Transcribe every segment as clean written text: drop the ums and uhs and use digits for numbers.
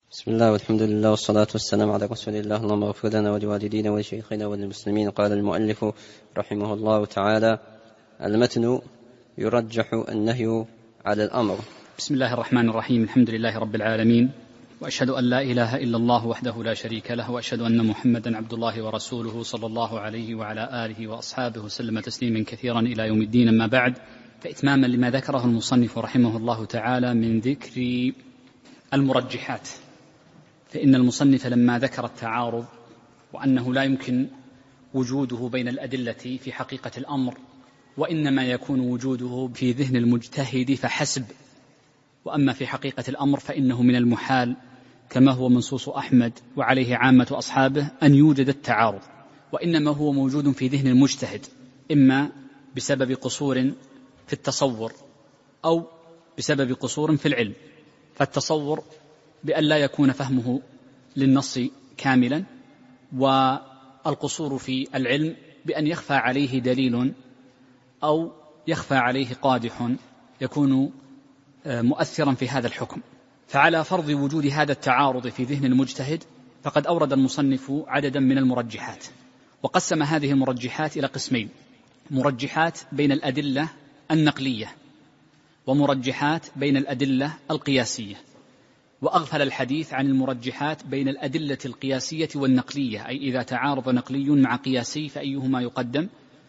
بسم الله والحمد لله والصلاة والسلام على رسول الله. اللهم اغفر لنا ولوالدينا ولشيخنا وللمسلمين. قال المؤلف رحمه الله تعالى: المتن يرجح النهي على الأمر. بسم الله الرحمن الرحيم. الحمد لله رب العالمين، وأشهد أن لا إله إلا الله وحده لا شريك له، وأشهد أن محمدا عبد الله ورسوله صلى الله عليه وعلى آله وأصحابه وسلم تسليما كثيرا إلى يوم الدين. أما بعد، فإتماما لما ذكره المصنف رحمه الله تعالى من ذكر المرجحات، فإن المصنف لما ذكر التعارض وأنه لا يمكن وجوده بين الأدلة في حقيقة الأمر، وإنما يكون وجوده في ذهن المجتهد فحسب، وأما في حقيقة الأمر فإنه من المحال كما هو منصوص أحمد وعليه عامة أصحابه أن يوجد التعارض، وإنما هو موجود في ذهن المجتهد، إما بسبب قصور في التصور أو بسبب قصور في العلم. فالتصور بأن لا يكون فهمه للنص كاملا، والقصور في العلم بأن يخفى عليه دليل أو يخفى عليه قادح يكون مؤثرا في هذا الحكم. فعلى فرض وجود هذا التعارض في ذهن المجتهد، فقد أورد المصنف عددا من المرجحات، وقسم هذه المرجحات إلى قسمين: مرجحات بين الأدلة النقلية، ومرجحات بين الأدلة القياسية. وأغفل الحديث عن المرجحات بين الأدلة القياسية والنقلية، أي إذا تعارض نقلي مع قياسي فأيهما يقدم.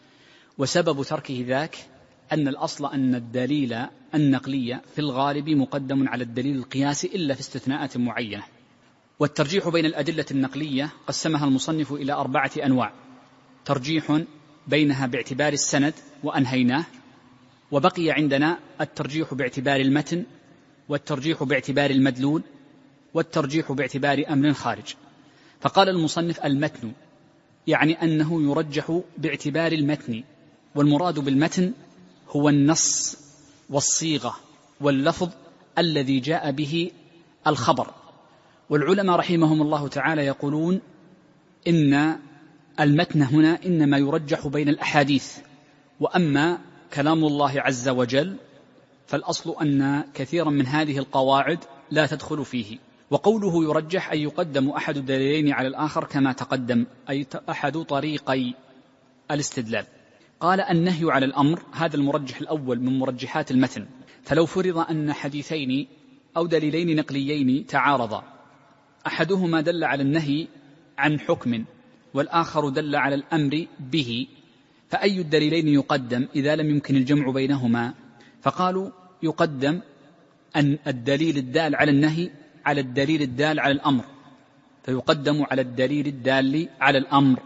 وسبب تركه ذاك أن الأصل أن الدليل النقلي في الغالب مقدم على الدليل القياسي إلا في استثناءات معينة. والترجيح بين الأدلة النقلية قسمها المصنف إلى 4 أنواع: ترجيح بينها باعتبار السند وأنهيناه، وبقي عندنا الترجيح باعتبار المتن، والترجيح باعتبار المدلول، والترجيح باعتبار أمر خارج. فقال المصنف: المتن يعني أنه يرجح باعتبار المتن، والمراد بالمتن هو النص والصيغة واللفظ الذي جاء به الخبر. والعلماء رحمهم الله تعالى يقولون إن المتن هنا إنما يرجح بين الأحاديث، وأما كلام الله عز وجل فالأصل أن كثيرا من هذه القواعد لا تدخل فيه. وقوله يرجح أي يقدم أحد الدليلين على الآخر كما تقدم، أي أحد طريقي الاستدلال. قال: النهي على الأمر هذا المرجح الأول من مرجحات المتن. فلو فرض أن حديثين أو دليلين نقليين تعارضا، أحدهما دل على النهي عن حكم والآخر دل على الأمر به، فأي الدليلين يقدم إذا لم يمكن الجمع بينهما؟ فقالوا: يقدم أن الدليل الدال على النهي على الدليل الدال على الأمر، فيقدم على الدليل الدال على الأمر.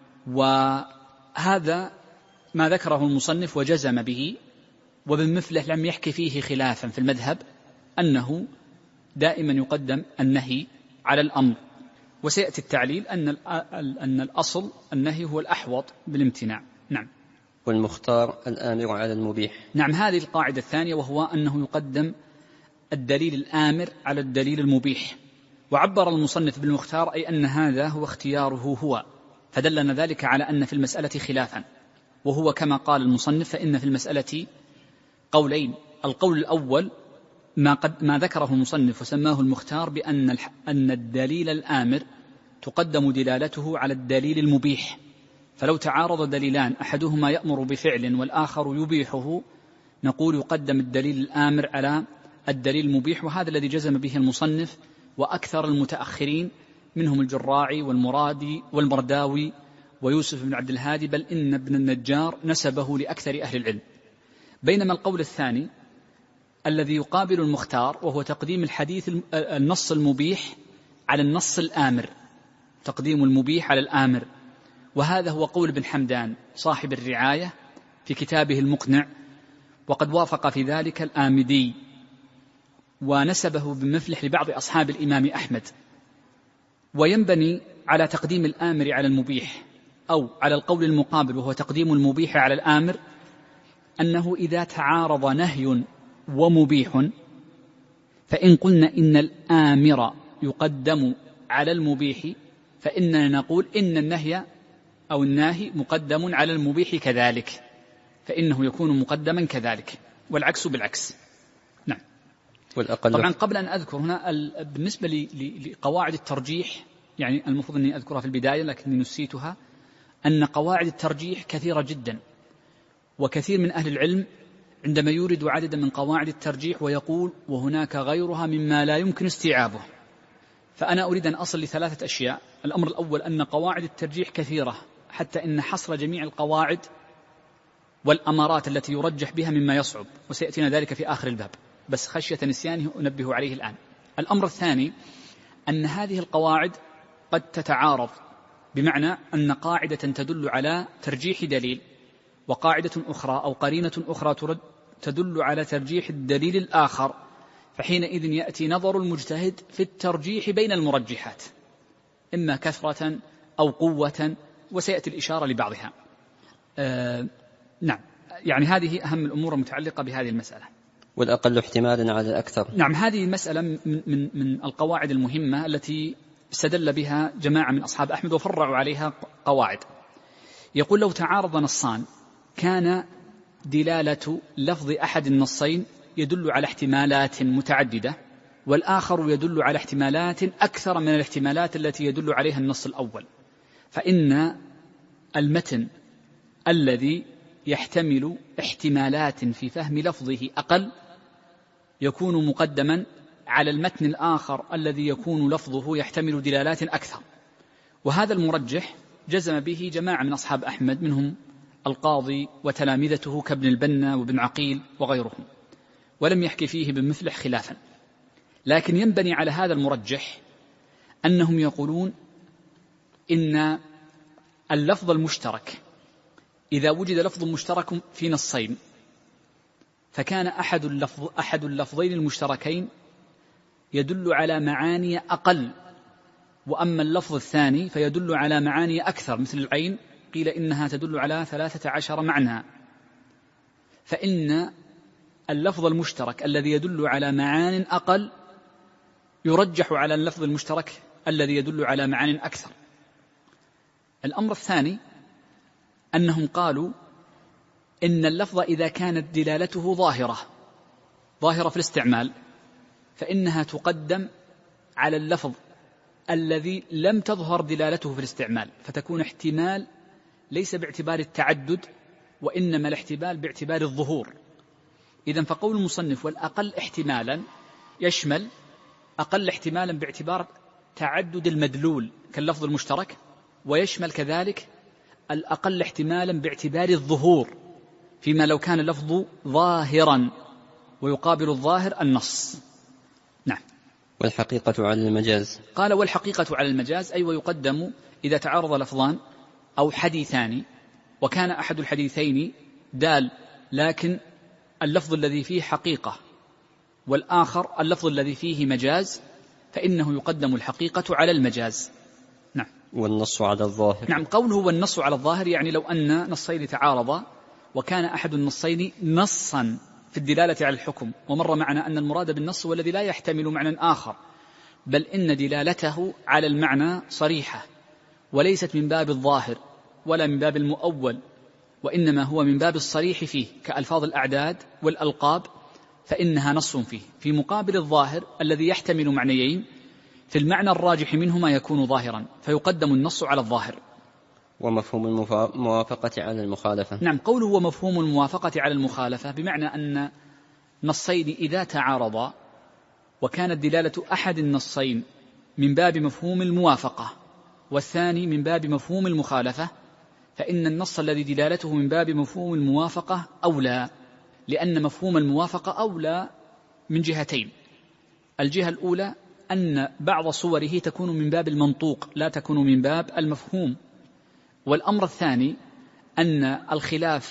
وهذا ما ذكره المصنف وجزم به، وبمثله لم يحكي فيه خلافا في المذهب أنه دائما يقدم النهي على الأمر. وسيأتي التعليل أن الأصل النهي هو الأحوط بالامتناع. نعم. والمختار الآمر على المبيح. نعم، هذه القاعدة الثانية، وهو أنه يقدم الدليل الآمر على الدليل المبيح. وعبر المصنف بالمختار أي أن هذا هو اختياره هو، فدلنا ذلك على أن في المسألة خلافا، وهو كما قال المصنف: فإن في المسألة قولين. القول الأول ما ذكره المصنف وسماه المختار، بأن الدليل الآمر تقدم دلالته على الدليل المبيح. فلو تعارض دليلان أحدهما يأمر بفعل والآخر يبيحه، نقول يقدم الدليل الآمر على الدليل المبيح. وهذا الذي جزم به المصنف وأكثر المتأخرين منهم الجراعي والمرادي والمرداوي ويوسف بن عبد الهادي، بل إن ابن النجار نسبه لأكثر أهل العلم. بينما القول الثاني الذي يقابل المختار، وهو تقديم النص المبيح على النص الآمر، تقديم المبيح على الآمر. وهذا هو قول ابن حمدان صاحب الرعاية في كتابه المقنع، وقد وافق في ذلك الآمدي، ونسبه بمفلح لبعض أصحاب الإمام أحمد. وينبني على تقديم الآمر على المبيح أو على القول المقابل، وهو تقديم المبيح على الآمر، أنه إذا تعارض نهي ومبيح، فإن قلنا إن الآمر يقدم على المبيح، فإننا نقول إن النهي أو الناهي مقدم على المبيح كذلك، فإنه يكون مقدما كذلك، والعكس بالعكس. نعم. طبعا قبل أن أذكر هنا بالنسبة لقواعد الترجيح، يعني المفروض أني أذكرها في البداية لكني نسيتها، أن قواعد الترجيح كثيرة جدا، وكثير من أهل العلم عندما يورد عددا من قواعد الترجيح ويقول وهناك غيرها مما لا يمكن استيعابه. فأنا أريد أن أصل لثلاثة أشياء. الأمر الأول أن قواعد الترجيح كثيرة، حتى إن حصر جميع القواعد والأمارات التي يرجح بها مما يصعب، وسيأتينا ذلك في آخر الباب، بس خشية نسيانه أنبه عليه الآن. الأمر الثاني أن هذه القواعد قد تتعارض، بمعنى أن قاعدة تدل على ترجيح دليل وقاعدة أخرى أو قرينة أخرى تدل على ترجيح الدليل الآخر، فحينئذ يأتي نظر المجتهد في الترجيح بين المرجحات، إما كثرة أو قوة، وسيأتي الإشارة لبعضها. نعم، يعني هذه أهم الأمور المتعلقة بهذه المسألة. والأقل احتمالا على الأكثر. نعم، هذه مسألة من القواعد المهمة التي استدل بها جماعة من أصحاب أحمد وفرعوا عليها قواعد. يقول لو تعارض نصان كان دلالة لفظ أحد النصين يدل على احتمالات متعددة، والآخر يدل على احتمالات أكثر من الاحتمالات التي يدل عليها النص الأول، فإن المتن الذي يحتمل احتمالات في فهم لفظه أقل يكون مقدما على المتن الآخر الذي يكون لفظه يحتمل دلالات أكثر. وهذا المرجح جزم به جماعة من أصحاب أحمد، منهم القاضي وتلامذته كابن البنا وابن عقيل وغيرهم، ولم يحكي فيه ابن مفلح خلافا. لكن ينبني على هذا المرجح أنهم يقولون إن اللفظ المشترك إذا وجد لفظ مشترك في نصين فكان أحد اللفظين المشتركين يدل على معاني أقل، وأما اللفظ الثاني فيدل على معاني أكثر، مثل العين قيل إنها تدل على 13 معنى، فإن اللفظ المشترك الذي يدل على معان أقل يرجح على اللفظ المشترك الذي يدل على معان أكثر. الأمر الثاني أنهم قالوا إن اللفظ إذا كانت دلالته ظاهرة في الاستعمال فإنها تقدم على اللفظ الذي لم تظهر دلالته في الاستعمال، فتكون احتمال ليس باعتبار التعدد وإنما الاحتمال باعتبار الظهور. إذن فقول المصنف والأقل احتمالا يشمل أقل احتمالا باعتبار تعدد المدلول كاللفظ المشترك، ويشمل كذلك الأقل احتمالا باعتبار الظهور فيما لو كان اللفظ ظاهرا ويقابل الظاهر النص. نعم. والحقيقة على المجاز. قال والحقيقة على المجاز أي ويقدم إذا تعارض لفظان أو حديثان وكان أحد الحديثين دال لكن اللفظ الذي فيه حقيقة والآخر اللفظ الذي فيه مجاز فإنه يقدم الحقيقة على المجاز. نعم. والنص على الظاهر. نعم، قوله والنص على الظاهر يعني لو أن نصين تعارضا وكان أحد النصين نصا في الدلالة على الحكم، ومر معنا أن المراد بالنص هو الذي لا يحتمل معنى آخر، بل إن دلالته على المعنى صريحة وليست من باب الظاهر ولا من باب المؤول، وإنما هو من باب الصريح فيه كألفاظ الأعداد والألقاب، فإنها نص فيه، في مقابل الظاهر الذي يحتمل معنيين في المعنى الراجح منهما يكون ظاهرا، فيقدم النص على الظاهر. ومفهوم الموافقة على المخالفة. نعم، قوله ومفهوم الموافقة على المخالفة بمعنى أن نصين إذا تعارضا وكانت دلالة أحد النصين من باب مفهوم الموافقة والثاني من باب مفهوم المخالفة، فإن النص الذي دلالته من باب مفهوم الموافقة أولى، لأن مفهوم الموافقة أولى من جهتين. الجهة الأولى أن بعض صوره تكون من باب المنطوق لا تكون من باب المفهوم، والأمر الثاني أن الخلاف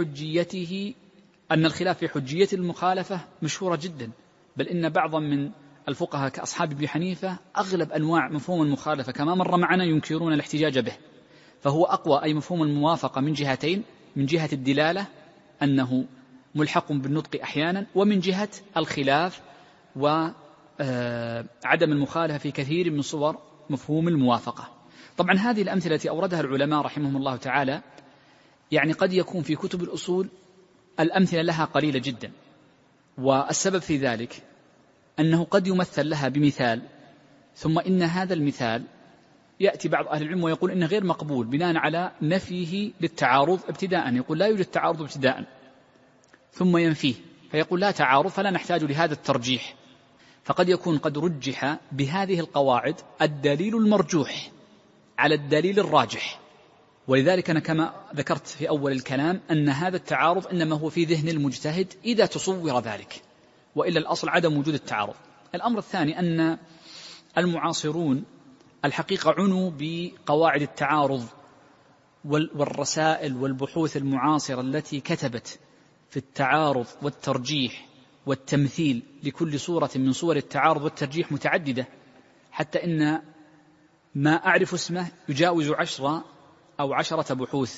في حجية المخالفة مشهورة جدا، بل إن بعضا من الفقهاء كأصحاب ابن حنيفة أغلب أنواع مفهوم المخالفة كما مر معنا ينكرون الاحتجاج به، فهو أقوى أي مفهوم الموافقة من جهتين، من جهة الدلالة أنه ملحق بالنطق أحيانا، ومن جهة الخلاف وعدم المخالفة في كثير من صور مفهوم الموافقة. طبعا هذه الأمثلة التي أوردها العلماء رحمهم الله تعالى يعني قد يكون في كتب الأصول الأمثلة لها قليلة جدا، والسبب في ذلك أنه قد يمثل لها بمثال، ثم إن هذا المثال يأتي بعض أهل العلم ويقول إنه غير مقبول بناء على نفيه للتعارض ابتداء، يقول لا يوجد تعارض ابتداء، ثم ينفيه فيقول لا تعارض فلا نحتاج لهذا الترجيح. فقد يكون قد رجح بهذه القواعد الدليل المرجوح على الدليل الراجح، ولذلك أنا كما ذكرت في أول الكلام أن هذا التعارض إنما هو في ذهن المجتهد إذا تصور ذلك، وإلا الأصل عدم وجود التعارض. الأمر الثاني أن المعاصرون الحقيقة عنوا بقواعد التعارض والرسائل والبحوث المعاصرة التي كتبت في التعارض والترجيح والتمثيل لكل صورة من صور التعارض والترجيح متعددة، حتى إن ما أعرف اسمه يجاوز 10 أو 10 بحوث،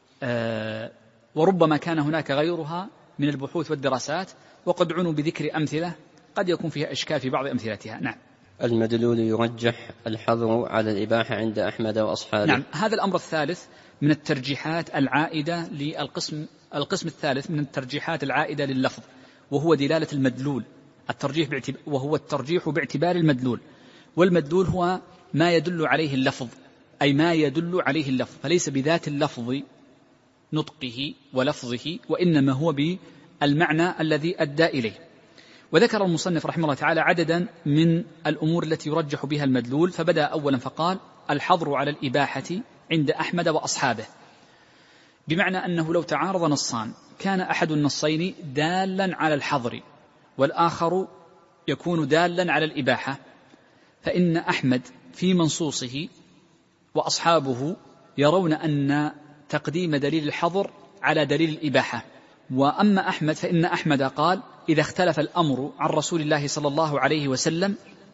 وربما كان هناك غيرها من البحوث والدراسات، وقد عنوا بذكر أمثلة قد يكون فيها إشكال في بعض أمثلتها. نعم. المدلول يرجح الحظر على الإباحة عند أحمد وأصحابه. نعم، هذا الأمر الثالث من الترجيحات العائدة القسم الثالث من الترجيحات العائدة لللفظ، وهو دلالة المدلول، وهو الترجيح باعتبار المدلول، والمدلول هو ما يدل عليه اللفظ، أي ما يدل عليه اللفظ، فليس بذات اللفظ نطقه ولفظه، وإنما هو بالمعنى الذي أدى إليه. وذكر المصنف رحمه الله تعالى عددا من الأمور التي يرجح بها المدلول، فبدأ أولا فقال الحظر على الإباحة عند أحمد وأصحابه، بمعنى أنه لو تعارض نصان كان أحد النصين دالا على الحظر والآخر يكون دالا على الإباحة، فإن أحمد في منصوصه وأصحابه يرون أن تقديم دليل الحظر على دليل الإباحة. وأما أحمد فإن أحمد قال إذا اختلف الأمر عن رسول الله صلى الله عليه وسلم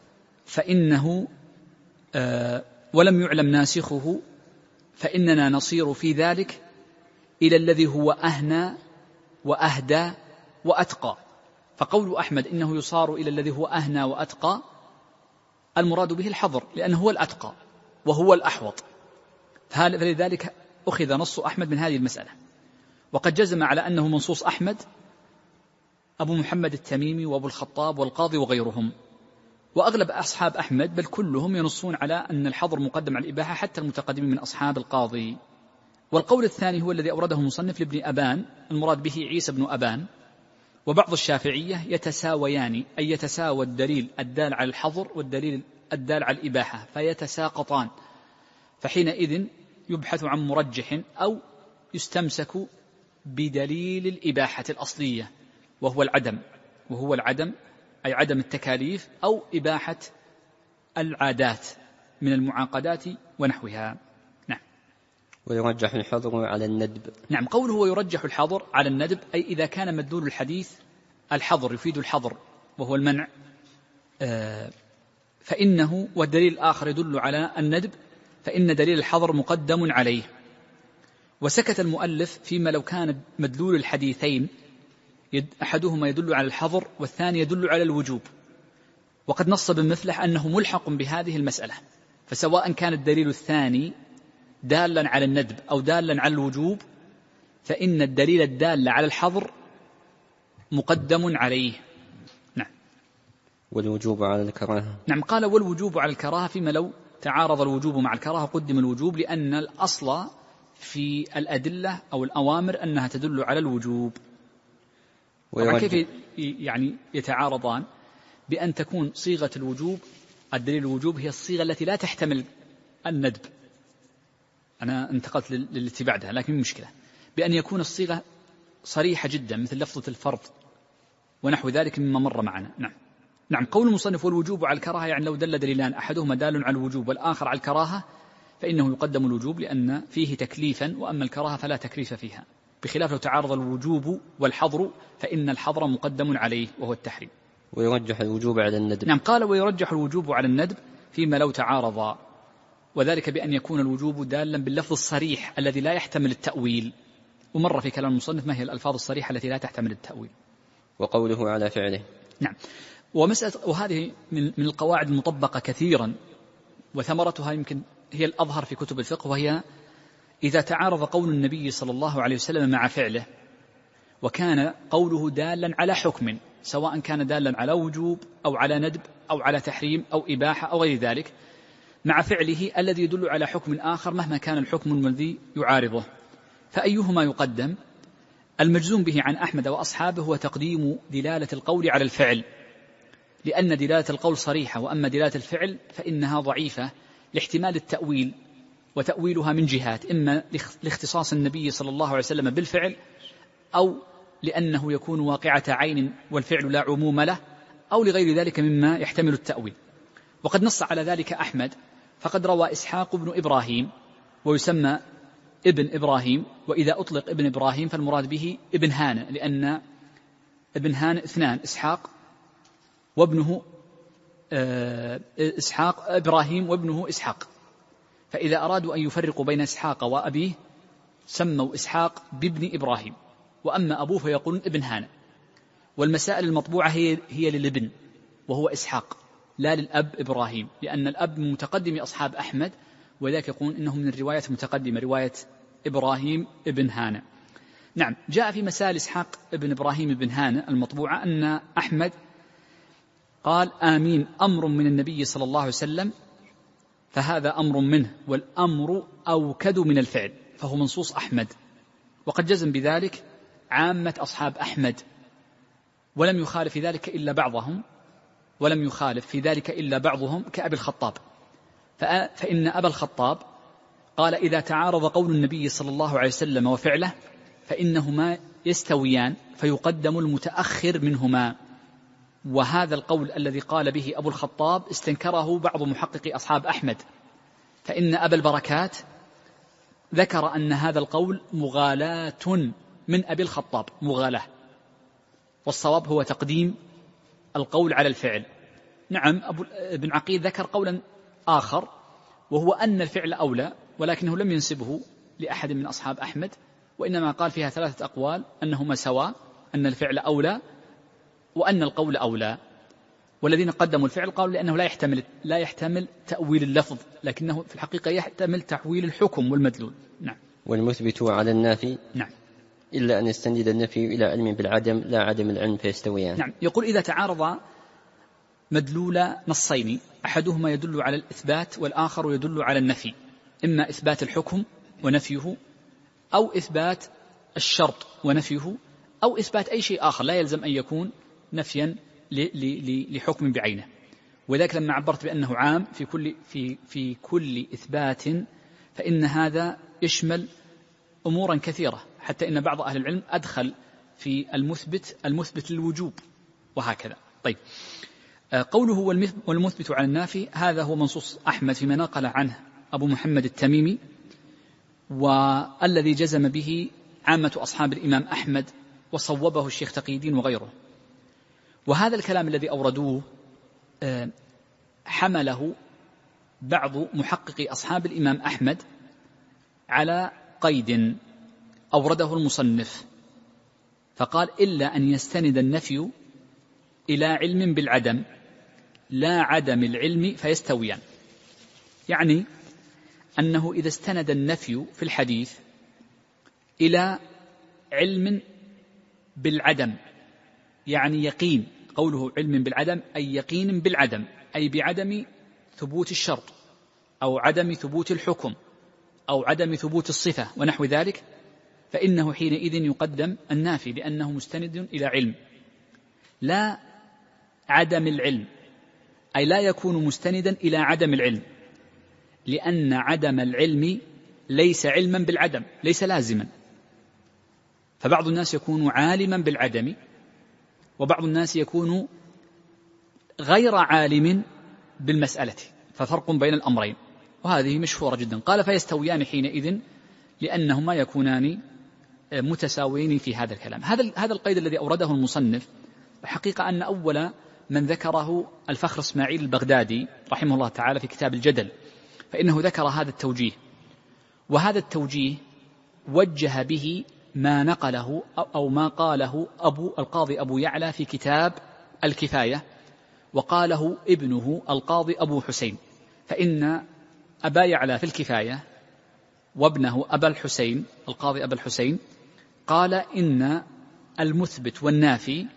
فإنه ولم يعلم ناسخه فإننا نصير في ذلك إلى الذي هو أهنى وأهدى وأتقى. فقول أحمد إنه يصار إلى الذي هو أهنى وأتقى المراد به الحظر، لأنه هو الأتقى وهو الأحوط، فلذلك أخذ نص أحمد من هذه المسألة. وقد جزم على أنه منصوص أحمد أبو محمد التميمي وأبو الخطاب والقاضي وغيرهم، وأغلب أصحاب أحمد بل كلهم ينصون على أن الحظر مقدم على الإباحة حتى المتقدمين من أصحاب القاضي. والقول الثاني هو الذي أورده المصنف لابن أبان، المراد به عيسى بن أبان، وبعض الشافعية يتساويان، أي يتساوى الدليل الدال على الحظر والدليل الدال على الإباحة فيتساقطان، فحينئذ يبحث عن مرجح أو يستمسك بدليل الإباحة الأصلية وهو العدم أي عدم التكاليف أو إباحة العادات من المعاقدات ونحوها. نعم. ويرجح الحظر على الندب. نعم، قوله ويرجح الحظر على الندب أي إذا كان مدلول الحديث الحظر يفيد الحظر وهو المنع، فإنه والدليل الآخر يدل على الندب فإن دليل الحظر مقدم عليه. وسكت المؤلف فيما لو كان مدلول الحديثين أحدهما يدل على الحظر والثاني يدل على الوجوب، وقد نص بمثله أنه ملحق بهذه المسألة، فسواء كان الدليل الثاني دالا على الندب أو دالا على الوجوب فإن الدليل الدال على الحظر مقدم عليه. نعم. والوجوب على الكراهة. نعم، قال والوجوب على الكراهة فيما لو تعارض الوجوب مع الكراهة قدم الوجوب، لأن الأصل في الأدلة أو الأوامر أنها تدل على الوجوب. كيف يعني يتعارضان؟ بأن تكون صيغة الوجوب الدليل الوجوب هي الصيغة التي لا تحتمل الندب، أنا انتقلت للتي بعدها لكن مشكلة، بأن يكون الصيغة صريحة جدا مثل لفظة الفرض ونحو ذلك مما مر معنا. نعم. قول المصنف والوجوب على الكراهة يعني لو دل دليلان أحدهما دال على الوجوب والآخر على الكراهة فإنه يقدم الوجوب لأن فيه تكليفا، وأما الكراهة فلا تكليف فيها، بخلاف لو تعارض الوجوب والحظر فإن الحظر مقدم عليه وهو التحريم. ويرجح الوجوب على الندب. نعم، قال ويرجح الوجوب على الندب فيما لو تعارض، وذلك بأن يكون الوجوب دالا باللفظ الصريح الذي لا يحتمل التأويل، ومر في كلام المصنف ما هي الألفاظ الصريحة التي لا تحتمل التأويل. وقوله على فعله. نعم. وهذه من القواعد المطبقة كثيرا، وثمرتها يمكن هي الأظهر في كتب الفقه، وهي إذا تعارض قول النبي صلى الله عليه وسلم مع فعله وكان قوله دالا على حكم سواء كان دالا على وجوب أو على ندب أو على تحريم أو إباحة أو غير ذلك، مع فعله الذي يدل على حكم آخر مهما كان الحكم الذي يعارضه. فأيهما يقدم؟ المجزوم به عن أحمد وأصحابه هو تقديم دلالة القول على الفعل، لأن دلالة القول صريحة، وأما دلالة الفعل فإنها ضعيفة لاحتمال التأويل، وتأويلها من جهات: إما لاختصاص النبي صلى الله عليه وسلم بالفعل، أو لأنه يكون واقعة عين والفعل لا عموم له، أو لغير ذلك مما يحتمل التأويل. وقد نص على ذلك أحمد، فقد روى إسحاق بن إبراهيم، ويسمى ابن إبراهيم، وإذا أطلق ابن إبراهيم فالمراد به ابن هانة، لأن ابن هانة اثنان: إسحاق وابنه إسحاق، إبراهيم وابنه إسحاق، فإذا أرادوا أن يفرقوا بين إسحاق وأبيه سموا إسحاق بابن إبراهيم، وأما أبوه فيقولون ابن هانة. والمسائل المطبوعة هي للابن وهو إسحاق، لا للأب إبراهيم، لأن الأب من متقدم أصحاب أحمد، وذلك يقول إنه من الرواية المتقدمة، رواية إبراهيم ابن هانة. نعم، جاء في مسائل إسحاق ابن إبراهيم ابن هانة المطبوعة أن أحمد قال: آمين أمر من النبي صلى الله عليه وسلم، فهذا أمر منه، والأمر أوكد من الفعل، فهو منصوص أحمد. وقد جزم بذلك عامة أصحاب أحمد، ولم يخالف في ذلك إلا بعضهم كأبي الخطاب. فإن أبا الخطاب قال: إذا تعارض قول النبي صلى الله عليه وسلم وفعله فإنهما يستويان، فيقدم المتأخر منهما. وهذا القول الذي قال به أبو الخطاب استنكره بعض محققي أصحاب أحمد، فإن أبا البركات ذكر أن هذا القول مغالاة من أبي الخطاب، مغالاة، والصواب هو تقديم القول على الفعل. نعم، ابن عقيل ذكر قولا آخر، وهو أن الفعل أولى، ولكنه لم ينسبه لأحد من أصحاب أحمد، وإنما قال فيها 3 أقوال: أنهما سواء، أن الفعل أولى، وأن القول أولى. والذين قدموا الفعل قالوا لأنه لا يحتمل تأويل اللفظ، لكنه في الحقيقة يحتمل تحويل الحكم والمدلول. نعم. والمثبت على النافي نعم، إلا أن يستند النفي إلى علم بالعدم لا عدم العلم فيستويان. نعم. يقول: إذا تعارض مدلول نصين، أحدهما يدل على الإثبات والآخر يدل على النفي، إما إثبات الحكم ونفيه، أو إثبات الشرط ونفيه، أو إثبات أي شيء آخر، لا يلزم أن يكون نفيا لحكم بعينه. وذلك لما عبرت بأنه عام في كل إثبات، فإن هذا يشمل أمورا كثيرة، حتى إن بعض أهل العلم أدخل في المثبت للوجوب وهكذا. طيب، قوله والمثبت على النافي، هذا هو منصوص أحمد فيما نقل عنه أبو محمد التميمي، والذي جزم به عامة أصحاب الإمام أحمد، وصوبه الشيخ تقي الدين وغيره. وهذا الكلام الذي أوردوه حمله بعض محققي أصحاب الإمام أحمد على قيد أورده المصنف، فقال: إلا أن يستند النفي إلى علم بالعدم لا عدم العلم فيستويان. يعني أنه إذا استند النفي في الحديث إلى علم بالعدم، يعني يقين، قوله علم بالعدم أي يقين بالعدم، أي بعدم ثبوت الشرط أو عدم ثبوت الحكم أو عدم ثبوت الصفة ونحو ذلك، فإنه حينئذ يقدم النافي، لأنه مستند إلى علم. لا عدم العلم، أي لا يكون مستندا إلى عدم العلم، لأن عدم العلم ليس علما بالعدم، ليس لازما. فبعض الناس يكون عالما بالعدم، وبعض الناس يكون غير عالم بالمسألة، ففرق بين الأمرين، وهذه مشهورة جدا. قال: فيستويان حينئذ، لأنهما يكونان متساويين في هذا الكلام. هذا القيد الذي أورده المصنف، الحقيقة أن أول من ذكره الفخر إسماعيل البغدادي رحمه الله تعالى في كتاب الجدل، فإنه ذكر هذا التوجيه، وهذا التوجيه وجه به ما نقله أو ما قاله القاضي أبو يعلى في كتاب الكفاية، وقاله ابنه القاضي أبو حسين. فإن أبا يعلى في الكفاية وابنه أبا الحسين القاضي أبا الحسين قال: إن المثبت والنافي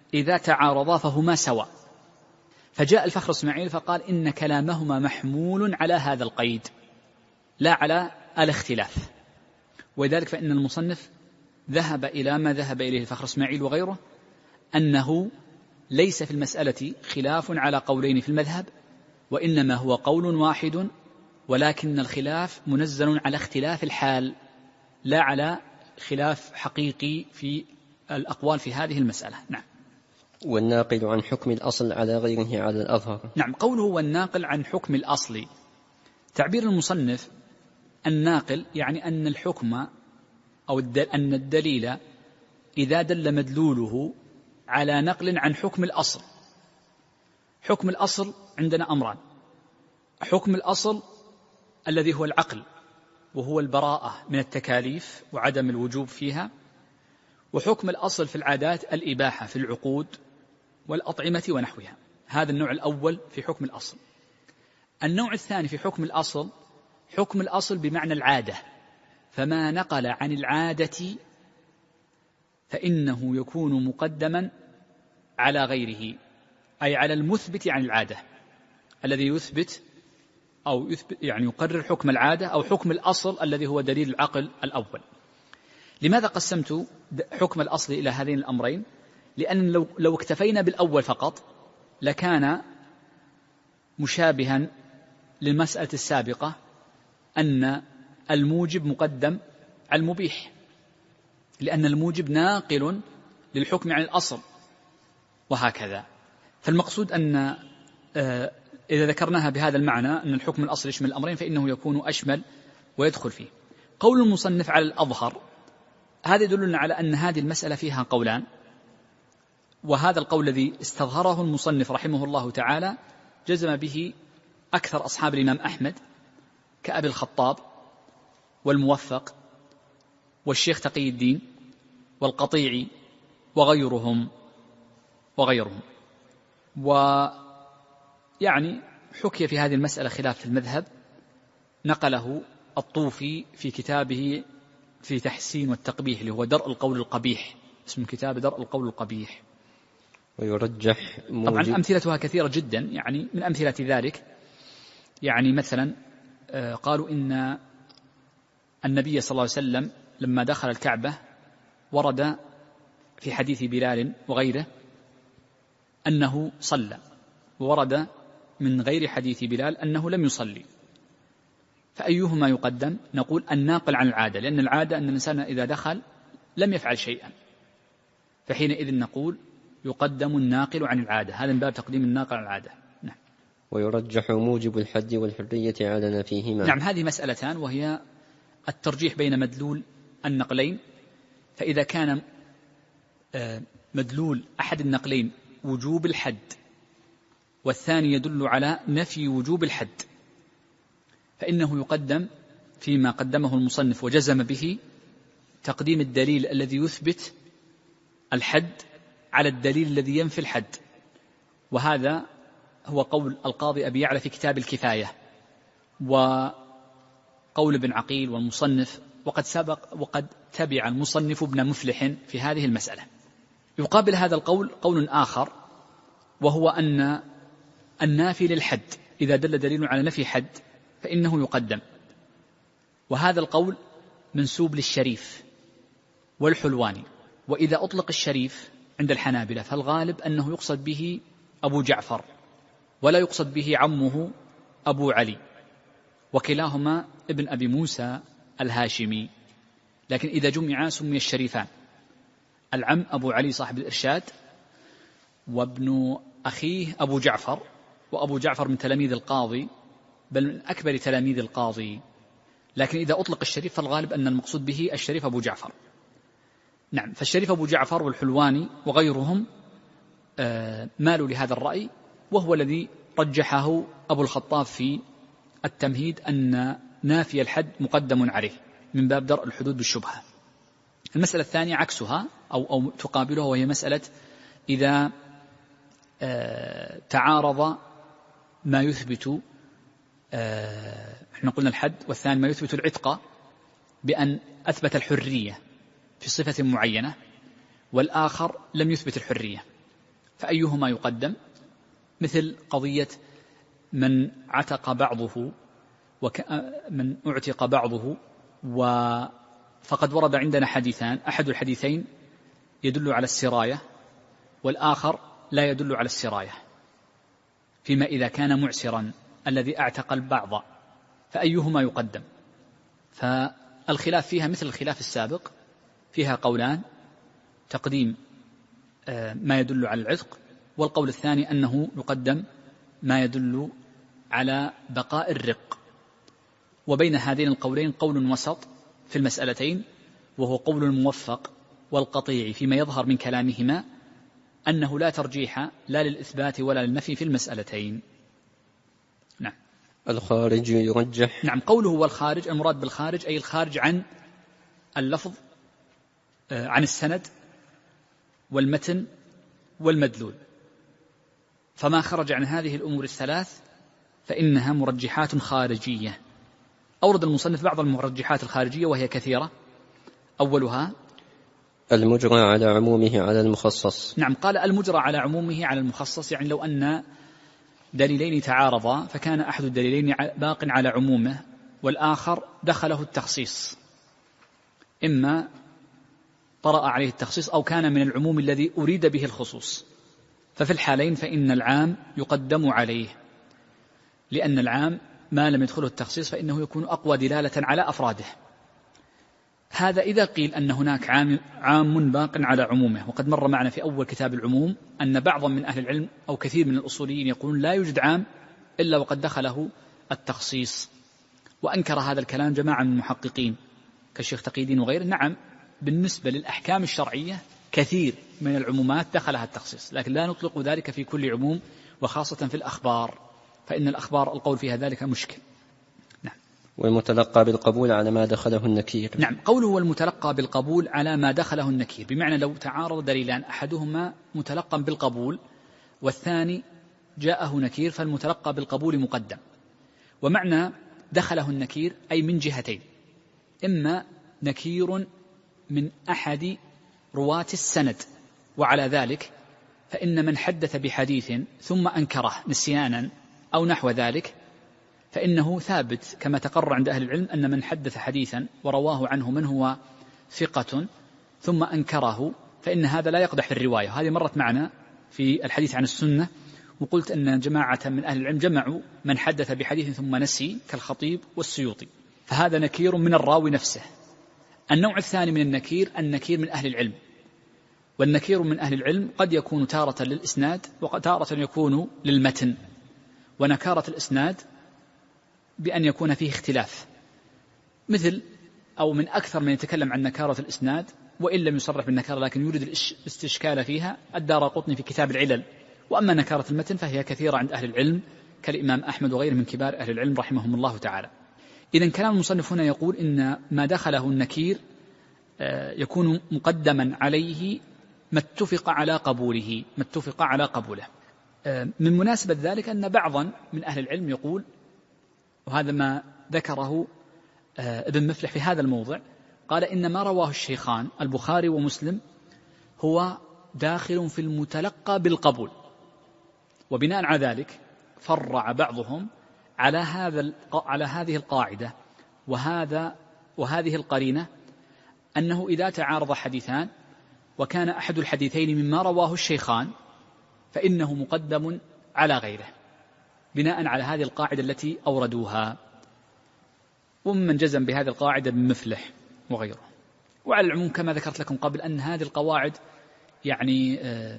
إذا تعارضا فهما سواء. فجاء الفخر إسماعيل فقال إن كلامهما محمول على هذا القيد لا على الاختلاف. ولذلك فإن المصنف ذهب إلى ما ذهب إليه الفخر إسماعيل وغيره، أنه ليس في المسألة خلاف على قولين في المذهب، وإنما هو قول واحد، ولكن الخلاف منزل على اختلاف الحال لا على خلاف حقيقي في الأقوال في هذه المسألة. نعم. والناقل عن حكم الأصل على غيره على الأظهر. نعم، قوله والناقل عن حكم الأصل، تعبير المصنف الناقل يعني أن الحكم أو أن الدليل إذا دل مدلوله على نقل عن حكم الأصل. حكم الأصل عندنا أمران: حكم الأصل الذي هو العقل وهو البراءة من التكاليف وعدم الوجوب فيها، وحكم الأصل في العادات الإباحة في العقود والأطعمة ونحوها. هذا النوع الأول في حكم الأصل. النوع الثاني في حكم الأصل، حكم الأصل بمعنى العادة، فما نقل عن العادة فإنه يكون مقدما على غيره، أي على المثبت عن العادة الذي يثبت أو يعني يقرر حكم العادة أو حكم الأصل الذي هو دليل العقل الأول. لماذا قسمت حكم الأصل إلى هذين الأمرين؟ لأن لو اكتفينا بالأول فقط لكان مشابها للمسألة السابقة أن الموجب مقدم على المبيح، لأن الموجب ناقل للحكم عن الأصل وهكذا. فالمقصود أن إذا ذكرناها بهذا المعنى أن الحكم الأصل يشمل الأمرين فإنه يكون أشمل ويدخل فيه. قول المصنف على الأظهر، هذا يدلنا على أن هذه المسألة فيها قولان، وهذا القول الذي استظهره المصنف رحمه الله تعالى جزم به أكثر أصحاب الإمام أحمد كأبي الخطاب والموفق والشيخ تقي الدين والقطيعي وغيرهم. ويعني حكي في هذه المسألة خلاف في المذهب، نقله الطوفي في كتابه في تحسين والتقبيح اللي هو درء القول القبيح، اسم الكتاب درء القول القبيح. ويرجح طبعا أمثلتها كثيرة جدا، يعني من أمثلة ذلك يعني مثلا قالوا إن النبي صلى الله عليه وسلم لما دخل الكعبة ورد في حديث بلال وغيره أنه صلى، وورد من غير حديث بلال أنه لم يصلي، فأيهما يقدم؟ نقول الناقل عن العادة، لأن العادة أن الإنسان إذا دخل لم يفعل شيئا، فحينئذ نقول يقدم الناقل عن العادة. هذا من باب تقديم الناقل عن العادة. نعم. ويرجح موجب الحد والحرية على نفيهما. نعم، هذه مسألتان، وهي الترجيح بين مدلول النقلين. فإذا كان مدلول أحد النقلين وجوب الحد والثاني يدل على نفي وجوب الحد، فإنه يقدم فيما قدمه المصنف وجزم به تقديم الدليل الذي يثبت الحد على الدليل الذي ينفي الحد. وهذا هو قول القاضي أبي يعلى في كتاب الكفاية، وقول ابن عقيل والمصنف، وقد تبع المصنف ابن مفلح في هذه المسألة. يقابل هذا القول قول آخر، وهو أن النافي للحد إذا دل دليل على نفي حد فإنه يقدم، وهذا القول منسوب للشريف والحلواني. وإذا أطلق الشريف عند الحنابلة فالغالب أنه يقصد به أبو جعفر ولا يقصد به عمه أبو علي، وكلاهما ابن أبي موسى الهاشمي، لكن إذا جمع سمي الشريفان، العم أبو علي صاحب الإرشاد، وابن أخيه أبو جعفر، وأبو جعفر من تلاميذ القاضي بل من أكبر تلاميذ القاضي. لكن إذا أطلق الشريف فالغالب أن المقصود به الشريف أبو جعفر. نعم، فالشريف أبو جعفر والحلواني وغيرهم مالوا لهذا الرأي، وهو الذي رجحه أبو الخطاب في التمهيد أن نافي الحد مقدم عليه من باب درء الحدود بالشبهة. المسألة الثانية عكسها أو تقابلها، وهي مسألة إذا تعارض ما يثبت، احنا قلنا الحد، والثاني ما يثبت العتق بأن أثبت الحرية في صفة معينة، والآخر لم يثبت الحرية. فأيهما يقدم؟ مثل قضية من عتق بعضه من أعتق بعضه، فقد ورد عندنا حديثان، أحد الحديثين يدل على السراية والآخر لا يدل على السراية، فيما إذا كان معسرا الذي أعتق البعض فأيهما يقدم؟ فالخلاف فيها مثل الخلاف السابق، فيها قولان: تقديم ما يدل على العتق، والقول الثاني أنه يقدم ما يدل على بقاء الرق. وبين هذين القولين قول وسط في المسألتين، وهو قول الموفق والقطيع فيما يظهر من كلامهما، أنه لا ترجيح لا للإثبات ولا للنفي في المسألتين. نعم. الخارج يرجح. نعم، قوله والخارج، المراد بالخارج أي الخارج عن اللفظ، عن السند والمتن والمدلول، فما خرج عن هذه الأمور الثلاث فإنها مرجحات خارجية. أورد المصنف بعض المرجحات الخارجية وهي كثيرة، أولها المجرى على عمومه على المخصص. نعم، قال المجرى على عمومه على المخصص، يعني لو أن دليلين تعارضا فكان أحد الدليلين باق على عمومه والآخر دخله التخصيص، إما طرأ عليه التخصيص أو كان من العموم الذي أريد به الخصوص، ففي الحالين فإن العام يقدم عليه، لأن العام ما لم يدخله التخصيص فإنه يكون أقوى دلالة على أفراده. هذا إذا قيل أن هناك عام باق على عمومه. وقد مر معنا في أول كتاب العموم أن بعضا من أهل العلم أو كثير من الأصوليين يقولون لا يوجد عام إلا وقد دخله التخصيص، وأنكر هذا الكلام جماعة من المحققين كالشيخ تقي الدين وغيره. نعم، بالنسبة للأحكام الشرعية كثير من العمومات دخلها التخصيص، لكن لا نطلق ذلك في كل عموم، وخاصة في الأخبار، فإن الأخبار القول فيها ذلك مشكل. نعم. والمتلقى بالقبول على ما دخله النكير. نعم، قوله والمتلقى بالقبول على ما دخله النكير، بمعنى لو تعارض دليلان أحدهما متلقى بالقبول والثاني جاءه نكير فالمتلقى بالقبول مقدم. ومعنى دخله النكير أي من جهتين: إما نكير من أحد رواة السند، وعلى ذلك فإن من حدث بحديث ثم أنكره نسيانا أو نحو ذلك فإنه ثابت، كما تقرر عند أهل العلم أن من حدث حديثا ورواه عنه من هو ثقة ثم أنكره فإن هذا لا يقدح في الرواية. هذه مرت معنا في الحديث عن السنة، وقلت أن جماعة من أهل العلم جمعوا من حدث بحديث ثم نسي كالخطيب والسيوطي، فهذا نكير من الراوي نفسه. النوع الثاني من النكير من أهل العلم، والنكير من أهل العلم قد يكون تارة للإسناد وتارة يكون للمتن. ونكارة الإسناد بأن يكون فيه اختلاف، مثل أو من أكثر من يتكلم عن نكارة الإسناد وإن لم يصرح بالنكارة لكن يريد الاستشكال فيها الدارقطني في كتاب العلل. وأما نكارة المتن فهي كثيرة عند أهل العلم كالإمام أحمد وغيره من كبار أهل العلم رحمهم الله تعالى. إذن كلام المصنف هنا يقول إن ما دخله النكير يكون مقدما عليه ما اتفق على قبوله. من مناسبة ذلك أن بعضا من أهل العلم يقول، وهذا ما ذكره ابن مفلح في هذا الموضع، قال إن ما رواه الشيخان البخاري ومسلم هو داخل في المتلقى بالقبول. وبناء على ذلك فرع بعضهم على هذه القاعدة وهذه القرينة، أنه إذا تعارض حديثان وكان أحد الحديثين مما رواه الشيخان فإنه مقدم على غيره، بناء على هذه القاعدة التي أوردوها. ومن جزم بهذه القاعدة ابن مفلح وغيره. وعلى العموم كما ذكرت لكم قبل أن هذه القواعد يعني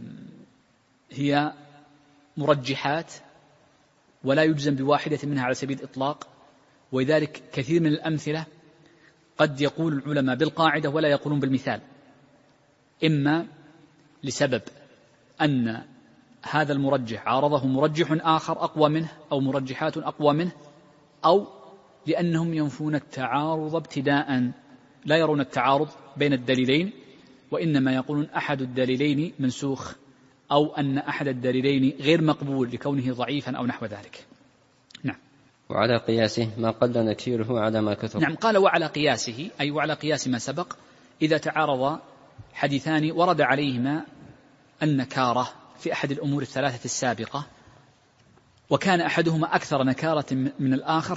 هي مرجحات ولا يجزم بواحدة منها على سبيل الإطلاق، ولذلك كثير من الأمثلة قد يقول العلماء بالقاعدة ولا يقولون بالمثال، إما لسبب أن هذا المرجح عارضه مرجح آخر أقوى منه أو مرجحات أقوى منه، أو لأنهم ينفون التعارض ابتداء، لا يرون التعارض بين الدليلين، وإنما يقولون أحد الدليلين منسوخ أو أن أحد الدليلين غير مقبول لكونه ضعيفا أو نحو ذلك. نعم. وعلى قياسه ما قل نكيره على ما كثر. نعم، قال وعلى قياسه أي وعلى قياس ما سبق، إذا تعارض حديثان ورد عليهما النكارة في أحد الأمور الثلاثة السابقة وكان أحدهما أكثر نكارة من الآخر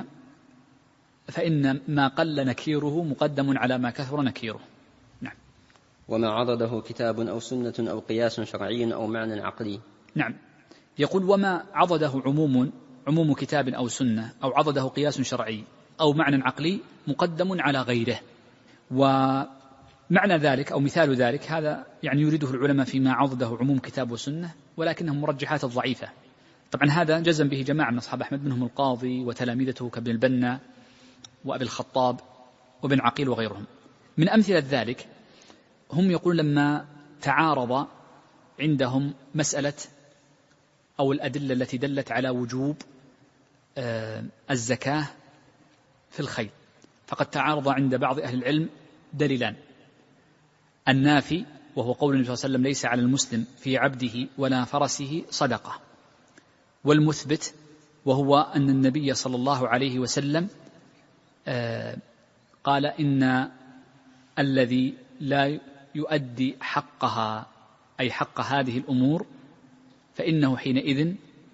فإن ما قل نكيره مقدم على ما كثر نكيره. نعم. وما عضده كتاب أو سنة أو قياس شرعي أو معنى عقلي. نعم. يقول وما عضده عموم كتاب أو سنة أو عضده قياس شرعي أو معنى عقلي مقدم على غيره. ومعنى ذلك أو مثال ذلك هذا يعني يريده العلماء فيما عضده عموم كتاب وسنة ولكنهم مرجحات الضعيفة. طبعا هذا جزم به جماعة من أصحاب أحمد منهم القاضي وتلامذته كابن البنا وأبي الخطاب وابن عقيل وغيرهم. من أمثلة ذلك هم يقول لما تعارض عندهم مسألة أو الأدلة التي دلت على وجوب الزكاة في الخيل، فقد تعارض عند بعض أهل العلم دليلان: النافي وهو قول النبي صلى الله عليه وسلم ليس على المسلم في عبده ولا فرسه صدقة، والمثبت وهو أن النبي صلى الله عليه وسلم قال إن الذي لا يؤدي حقها أي حق هذه الأمور فإنه حينئذ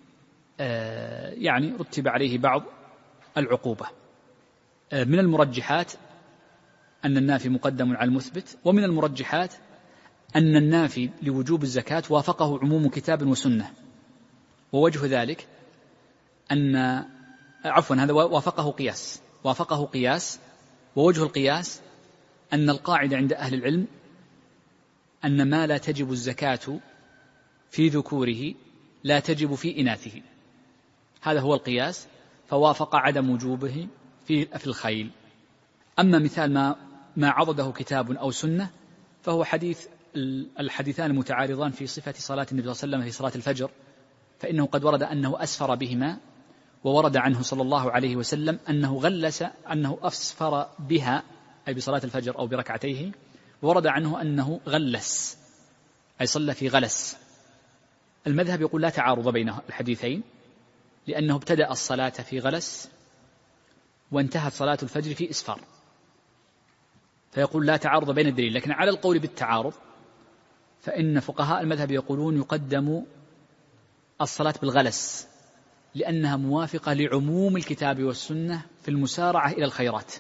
يعني رتب عليه بعض العقوبة. من المرجحات أن النافي مقدم على المثبت، ومن المرجحات أن النافي لوجوب الزكاة وافقه عموم كتاب وسنة، ووجه ذلك أن هذا وافقه قياس، ووجه القياس أن القاعدة عند أهل العلم أن ما لا تجب الزكاة في ذكوره لا تجب في إناثه، هذا هو القياس، فوافق عدم وجوبه في الخيل. أما مثال ما عضده كتاب أو سنة فهو الحديثان المتعارضان في صفة صلاة النبي صلى الله عليه وسلم في صلاة الفجر، فإنه قد ورد أنه أسفر بهما، وورد عنه صلى الله عليه وسلم أنه أسفر بها أي بصلاة الفجر أو بركعتيه، وورد عنه أنه غلس أي صلى في غلس. المذهب يقول لا تعارض بين الحديثين، لأنه ابتدأ الصلاة في غلس وانتهت صلاة الفجر في إسفار، فيقول لا تعارض بين الدليل. لكن على القول بالتعارض فإن فقهاء المذهب يقولون يقدم الصلاة بالغلس لأنها موافقة لعموم الكتاب والسنة في المسارعة إلى الخيرات،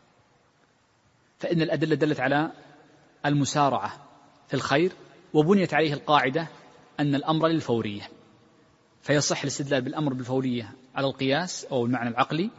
فإن الأدلة دلت على المسارعة في الخير، وبنيت عليه القاعدة أن الأمر للفورية، فيصح الاستدلال بالأمر بالفورية على القياس أو المعنى العقلي،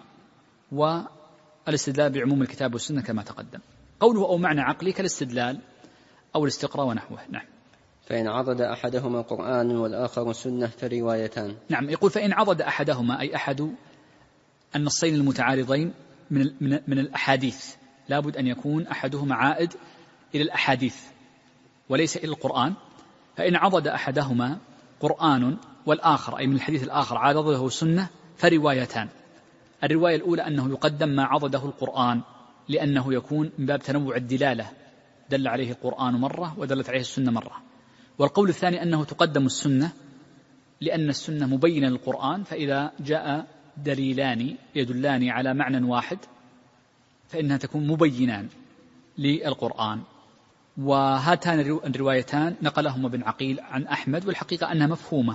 والاستدلال بعموم الكتاب والسنة كما تقدم. قوله أو معنى عقلي كالاستدلال أو الاستقراء ونحوه. نعم. فإن عضد أحدهما قرآن والآخر سنة فروايتان. نعم. يقول فإن عضد أحدهما أي أحد النصين المتعارضين من الأحاديث، لابد أن يكون أحدهما عائد إلى الأحاديث وليس إلى القرآن. فإن عضد أحدهما قرآن والآخر أي من الحديث الآخر عضده سنة فروايتان. الرواية الأولى أنه يقدم ما عضده القرآن لأنه يكون من باب تنوع الدلالة، دل عليه القرآن مرة ودلت عليه السنة مرة. والقول الثاني أنه تقدم السنة لأن السنة مبينة للقرآن، فإذا جاء دليلان يدلان على معنى واحد فإنها تكون مبينان للقرآن. وهاتان الروايتان نقلهما ابن عقيل عن أحمد، والحقيقة أنها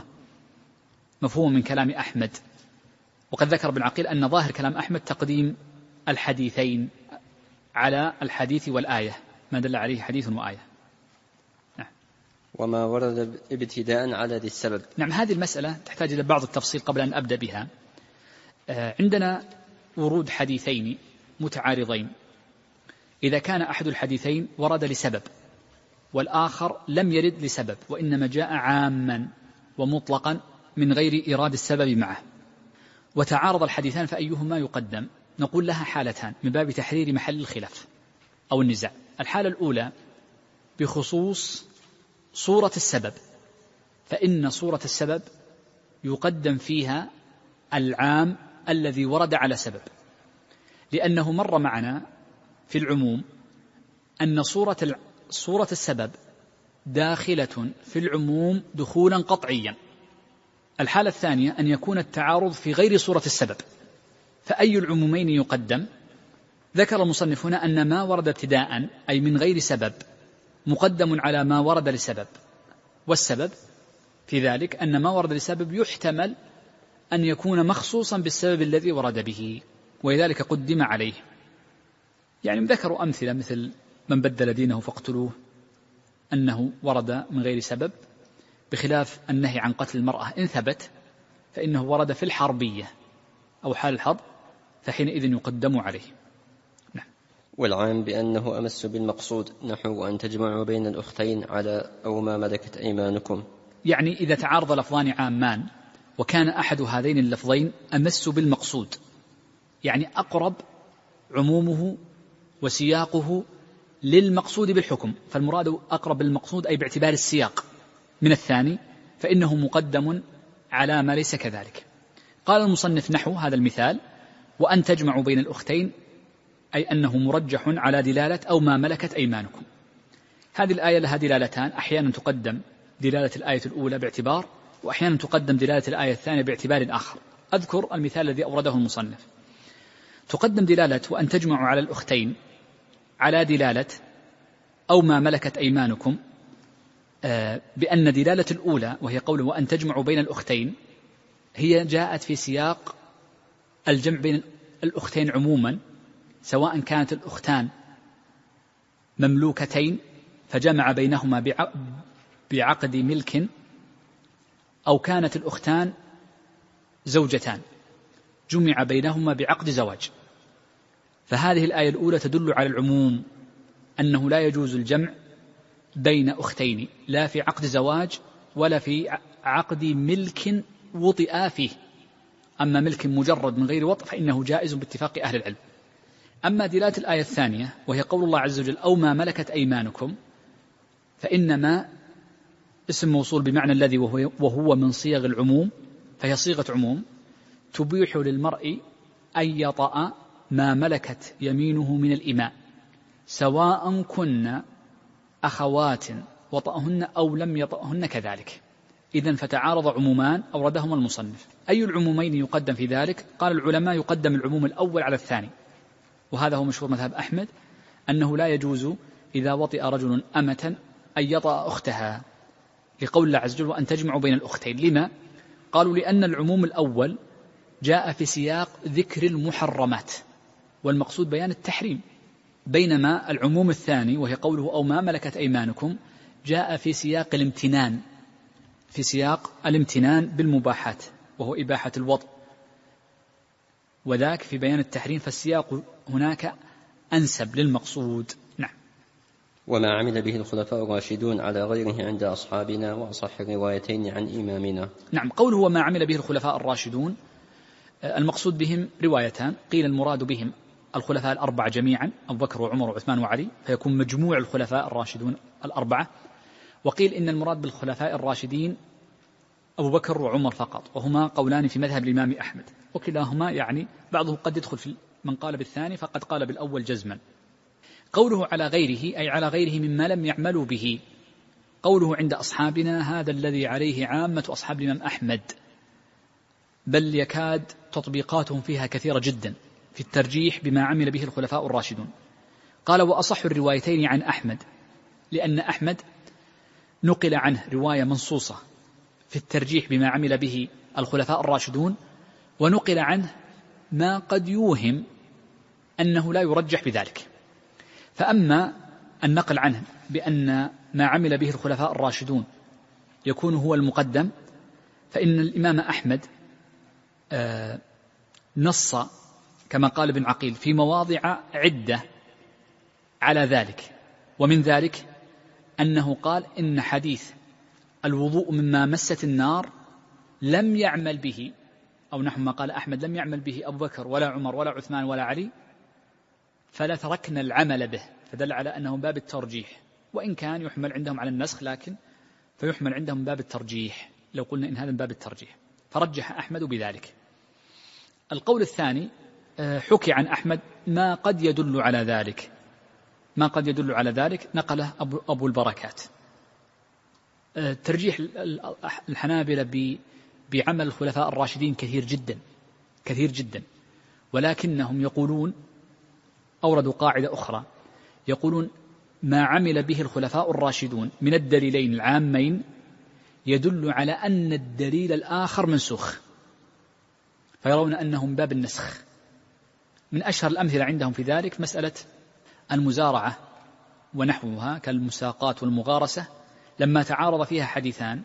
مفهومة من كلام أحمد. وقد ذكر ابن عقيل أن ظاهر كلام أحمد تقديم الحديثين على الحديث والآية، ما دل عليه حديث وآية. نعم. وما ورد ابتداء على ذي السبب. نعم. هذه المسألة تحتاج إلى بعض التفصيل قبل أن أبدأ بها. عندنا ورود حديثين متعارضين، إذا كان أحد الحديثين ورد لسبب والآخر لم يرد لسبب وإنما جاء عاما ومطلقا من غير إيراد السبب معه، وتعارض الحديثان فأيهما يقدم؟ نقول لها حالتان من باب تحرير محل الخلاف أو النزاع. الحالة الأولى بخصوص صورة السبب، فإن صورة السبب يقدم فيها العام الذي ورد على سبب، لأنه مر معنا في العموم أن صورة السبب داخلة في العموم دخولا قطعيا. الحالة الثانية أن يكون التعارض في غير صورة السبب، فأي العمومين يقدم؟ ذكر المصنف هنا أن ما ورد ابتداء أي من غير سبب مقدم على ما ورد لسبب، والسبب في ذلك أن ما ورد لسبب يحتمل أن يكون مخصوصا بالسبب الذي ورد به، ولذلك قدم عليه. يعني ذكروا أمثلة مثل من بدل دينه فاقتلوه، أنه ورد من غير سبب، بخلاف النهي عن قتل المرأة إن ثبت فإنه ورد في الحربية أو حال الحرب، فحينئذ يقدم عليه. نعم. والعام بأنه أمس بالمقصود، نحو وأن تجمعوا بين الأختين على أو ما ملكت أيمانكم. يعني إذا تعارض لفظان عامان وكان أحد هذين اللفظين أمس بالمقصود، يعني أقرب عمومه وسياقه للمقصود بالحكم، فالمراد أقرب بالمقصود أي باعتبار السياق من الثاني، فإنه مقدم على ما ليس كذلك. قال المصنف نحو هذا المثال: وأن تجمعوا بين الأختين، أي أنه مرجح على دلالة أو ما ملكت أيمانكم. هذه الآية لها دلالتان، أحيانا تقدم دلالة الآية الأولى باعتبار، وأحيانا تقدم دلالة الآية الثانية باعتبار آخر. أذكر المثال الذي أورده المصنف. تقدم دلالة وأن تجمعوا على الأختين على دلالة أو ما ملكت أيمانكم، بأن دلالة الأولى وهي قوله وأن تجمعوا بين الأختين هي جاءت في سياق الجمع بين الأختين عموما، سواء كانت الأختان مملوكتين فجمع بينهما بعقد ملك، أو كانت الأختان زوجتان جمع بينهما بعقد زواج. فهذه الآية الأولى تدل على العموم، أنه لا يجوز الجمع بين أختين لا في عقد زواج ولا في عقد ملك وطئا فيه. أما ملك مجرد من غير وطء فإنه جائز باتفاق أهل العلم. أما دلالة الآية الثانية وهي قول الله عز وجل أو ما ملكت أيمانكم، فإنما اسم موصول بمعنى الذي وهو من صيغ العموم، فهي صيغة عموم تبيح للمرء أن يطأ ما ملكت يمينه من الإماء، سواء كن أخوات وطأهن أو لم يطأهن كذلك. إذن فتعارض عمومان أوردهما المصنف. أي العمومين يقدم في ذلك؟ قال العلماء يقدم العموم الأول على الثاني، وهذا هو مشهور مذهب أحمد، أنه لا يجوز إذا وطئ رجل أمة أن يطأ أختها، لقول الله عز وجل وأن تجمعوا بين الأختين. لما؟ قالوا لأن العموم الأول جاء في سياق ذكر المحرمات والمقصود بيان التحريم، بينما العموم الثاني وهي قوله أو ما ملكت أيمانكم جاء في سياق الامتنان، في سياق الامتنان بالمباحات وهو إباحة الوطء، وذاك في بيان التحريم، فالسياق هناك أنسب للمقصود. نعم. وما عمل به الخلفاء الراشدون على غيره عند أصحابنا وأصح الروايتين عن إمامنا. نعم. قوله وما عمل به الخلفاء الراشدون المقصود بهم روايتان، قيل المراد بهم الخلفاء الأربعة جميعا، أبو بكر وعمر وعثمان وعلي، فيكون مجموع الخلفاء الراشدون الأربعة، وقيل إن المراد بالخلفاء الراشدين أبو بكر وعمر فقط، وهما قولان في مذهب الإمام أحمد، وكلاهما يعني بعضهم قد يدخل في من قال بالثاني فقد قال بالأول جزما. قوله على غيره أي على غيره مما لم يعملوا به. قوله عند أصحابنا هذا الذي عليه عامة أصحاب الإمام أحمد، بل يكاد تطبيقاتهم فيها كثيرة جدا في الترجيح بما عمل به الخلفاء الراشدون. قال وأصح الروايتين عن أحمد، لأن أحمد نقل عنه رواية منصوصة في الترجيح بما عمل به الخلفاء الراشدون، ونقل عنه ما قد يوهم أنه لا يرجح بذلك. فأما النقل عنه بأن ما عمل به الخلفاء الراشدون يكون هو المقدم، فإن الإمام أحمد نص كما قال ابن عقيل في مواضع عدة على ذلك، ومن ذلك أنه قال إن حديث الوضوء مما مست النار لم يعمل به، أو نحو ما قال أحمد لم يعمل به أبو بكر ولا عمر ولا عثمان ولا علي، فلا تركنا العمل به، فدل على أنه باب الترجيح، وإن كان يحمل عندهم على النسخ لكن فيحمل عندهم باب الترجيح، لو قلنا إن هذا باب الترجيح، فرجح أحمد بذلك. القول الثاني حكي عن أحمد ما قد يدل على ذلك، ما قد يدل على ذلك نقله أبو البركات. ترجيح الحنابلة بعمل الخلفاء الراشدين كثير جدا كثير جدا، ولكنهم يقولون أوردوا قاعدة أخرى، يقولون ما عمل به الخلفاء الراشدون من الدليلين العامين يدل على أن الدليل الآخر منسوخ، فيرون أنه من باب النسخ. من أشهر الأمثلة عندهم في ذلك مسألة المزارعة ونحوها كالمساقات والمغارسة، لما تعارض فيها حديثان،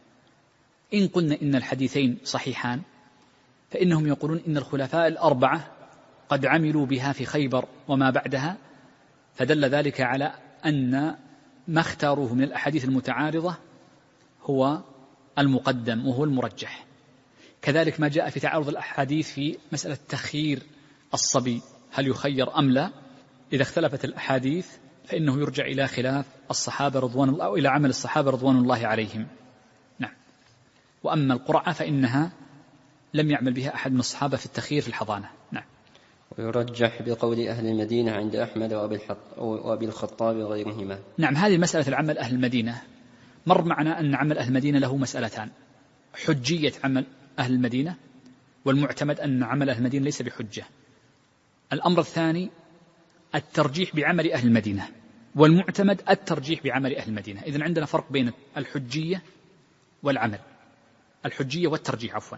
إن قلنا إن الحديثين صحيحان فإنهم يقولون إن الخلفاء الأربعة قد عملوا بها في خيبر وما بعدها، فدل ذلك على أن ما اختاروه من الأحاديث المتعارضة هو المقدم وهو المرجح. كذلك ما جاء في تعارض الأحاديث في مسألة تخيير الصبي، هل يخير أم لا؟ إذا اختلفت الأحاديث فإنه يرجع إلى خلاف الصحابة رضوان الله أو إلى عمل الصحابة رضوان الله عليهم. نعم. وأما القرعة فإنها لم يعمل بها أحد من الصحابة في التخيير في الحضانة. نعم. ويرجح بقول أهل المدينة عند أحمد وأبي الخطاب وغيرهما. نعم، هذه مسألة العمل أهل المدينة مر معنا أن عمل أهل المدينة له مسألتان: حجية عمل أهل المدينة، والمعتمد أن عمل أهل المدينة ليس بحجة. الأمر الثاني الترجيح بعمل أهل المدينة، والمعتمد الترجيح بعمل أهل المدينة. إذن عندنا فرق بين الحجية والعمل، الحجية والترجيح عفوا.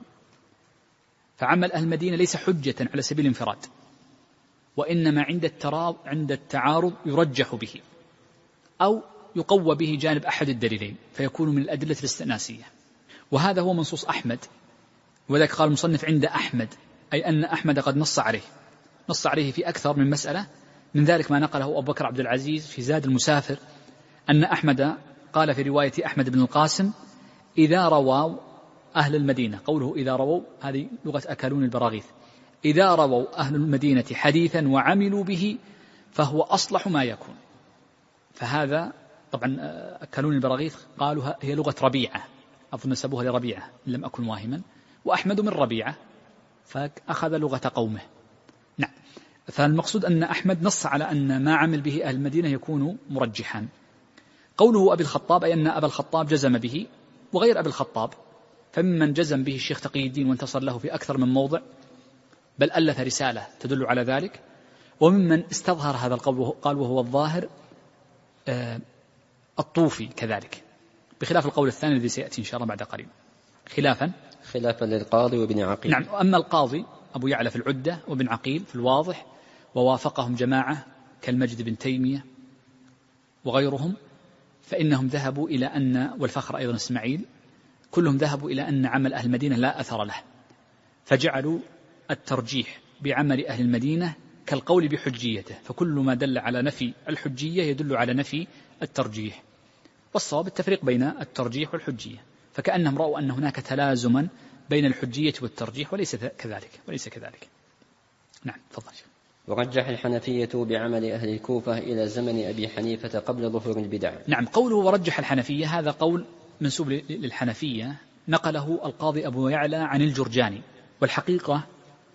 فعمل أهل المدينة ليس حجة على سبيل الانفراد، وإنما عند التعارض يرجح به أو يقوى به جانب أحد الدليلين فيكون من الأدلة الاستئناسية، وهذا هو منصوص أحمد. وذلك قال المصنف عند أحمد، أي أن أحمد قد نص عليه في أكثر من مسألة. من ذلك ما نقله أبو بكر عبد العزيز في زاد المسافر أن أحمد قال في رواية أحمد بن القاسم: إذا رووا أهل المدينة، قوله إذا رووا هذه لغة أكلون البراغيث، إذا رووا أهل المدينة حديثا وعملوا به فهو أصلح ما يكون. فهذا طبعا أكلون البراغيث قالوا هي لغة ربيعة، أظن نسبوها لربيعة إن لم أكن واهما، وأحمد من ربيعة فأخذ لغة قومه. نعم. فالمقصود أن أحمد نص على أن ما عمل به أهل المدينة يكون مرجحا. قوله أبي الخطاب أي أن أبا الخطاب جزم به، وغير أبي الخطاب فممن جزم به الشيخ تقي الدين وانتصر له في أكثر من موضع، بل ألف رسالة تدل على ذلك. وممن استظهر هذا القول قال وهو الظاهر الطوفي كذلك، بخلاف القول الثاني الذي سيأتي إن شاء الله بعد قريب، خلافا للقاضي وابن عقيل. نعم. أما القاضي أبو يعلى في العدة وابن عقيل في الواضح، ووافقهم جماعة كالمجد بن تيمية وغيرهم، فإنهم ذهبوا إلى أن، والفخر أيضا إسماعيل، كلهم ذهبوا إلى أن عمل أهل المدينة لا أثر له، فجعلوا الترجيح بعمل أهل المدينة كالقول بحجيته، فكل ما دل على نفي الحجية يدل على نفي الترجيح. والصواب التفريق بين الترجيح والحجية، فكأنهم رأوا أن هناك تلازما بين الحجية والترجيح، وليس كذلك. نعم تفضل. ورجح الحنفية بعمل أهل الكوفة إلى زمن أبي حنيفة قبل ظهور البدع. نعم. قوله ورجح الحنفية هذا قول منسوب للحنفية، نقله القاضي أبو يعلى عن الجرجاني، والحقيقة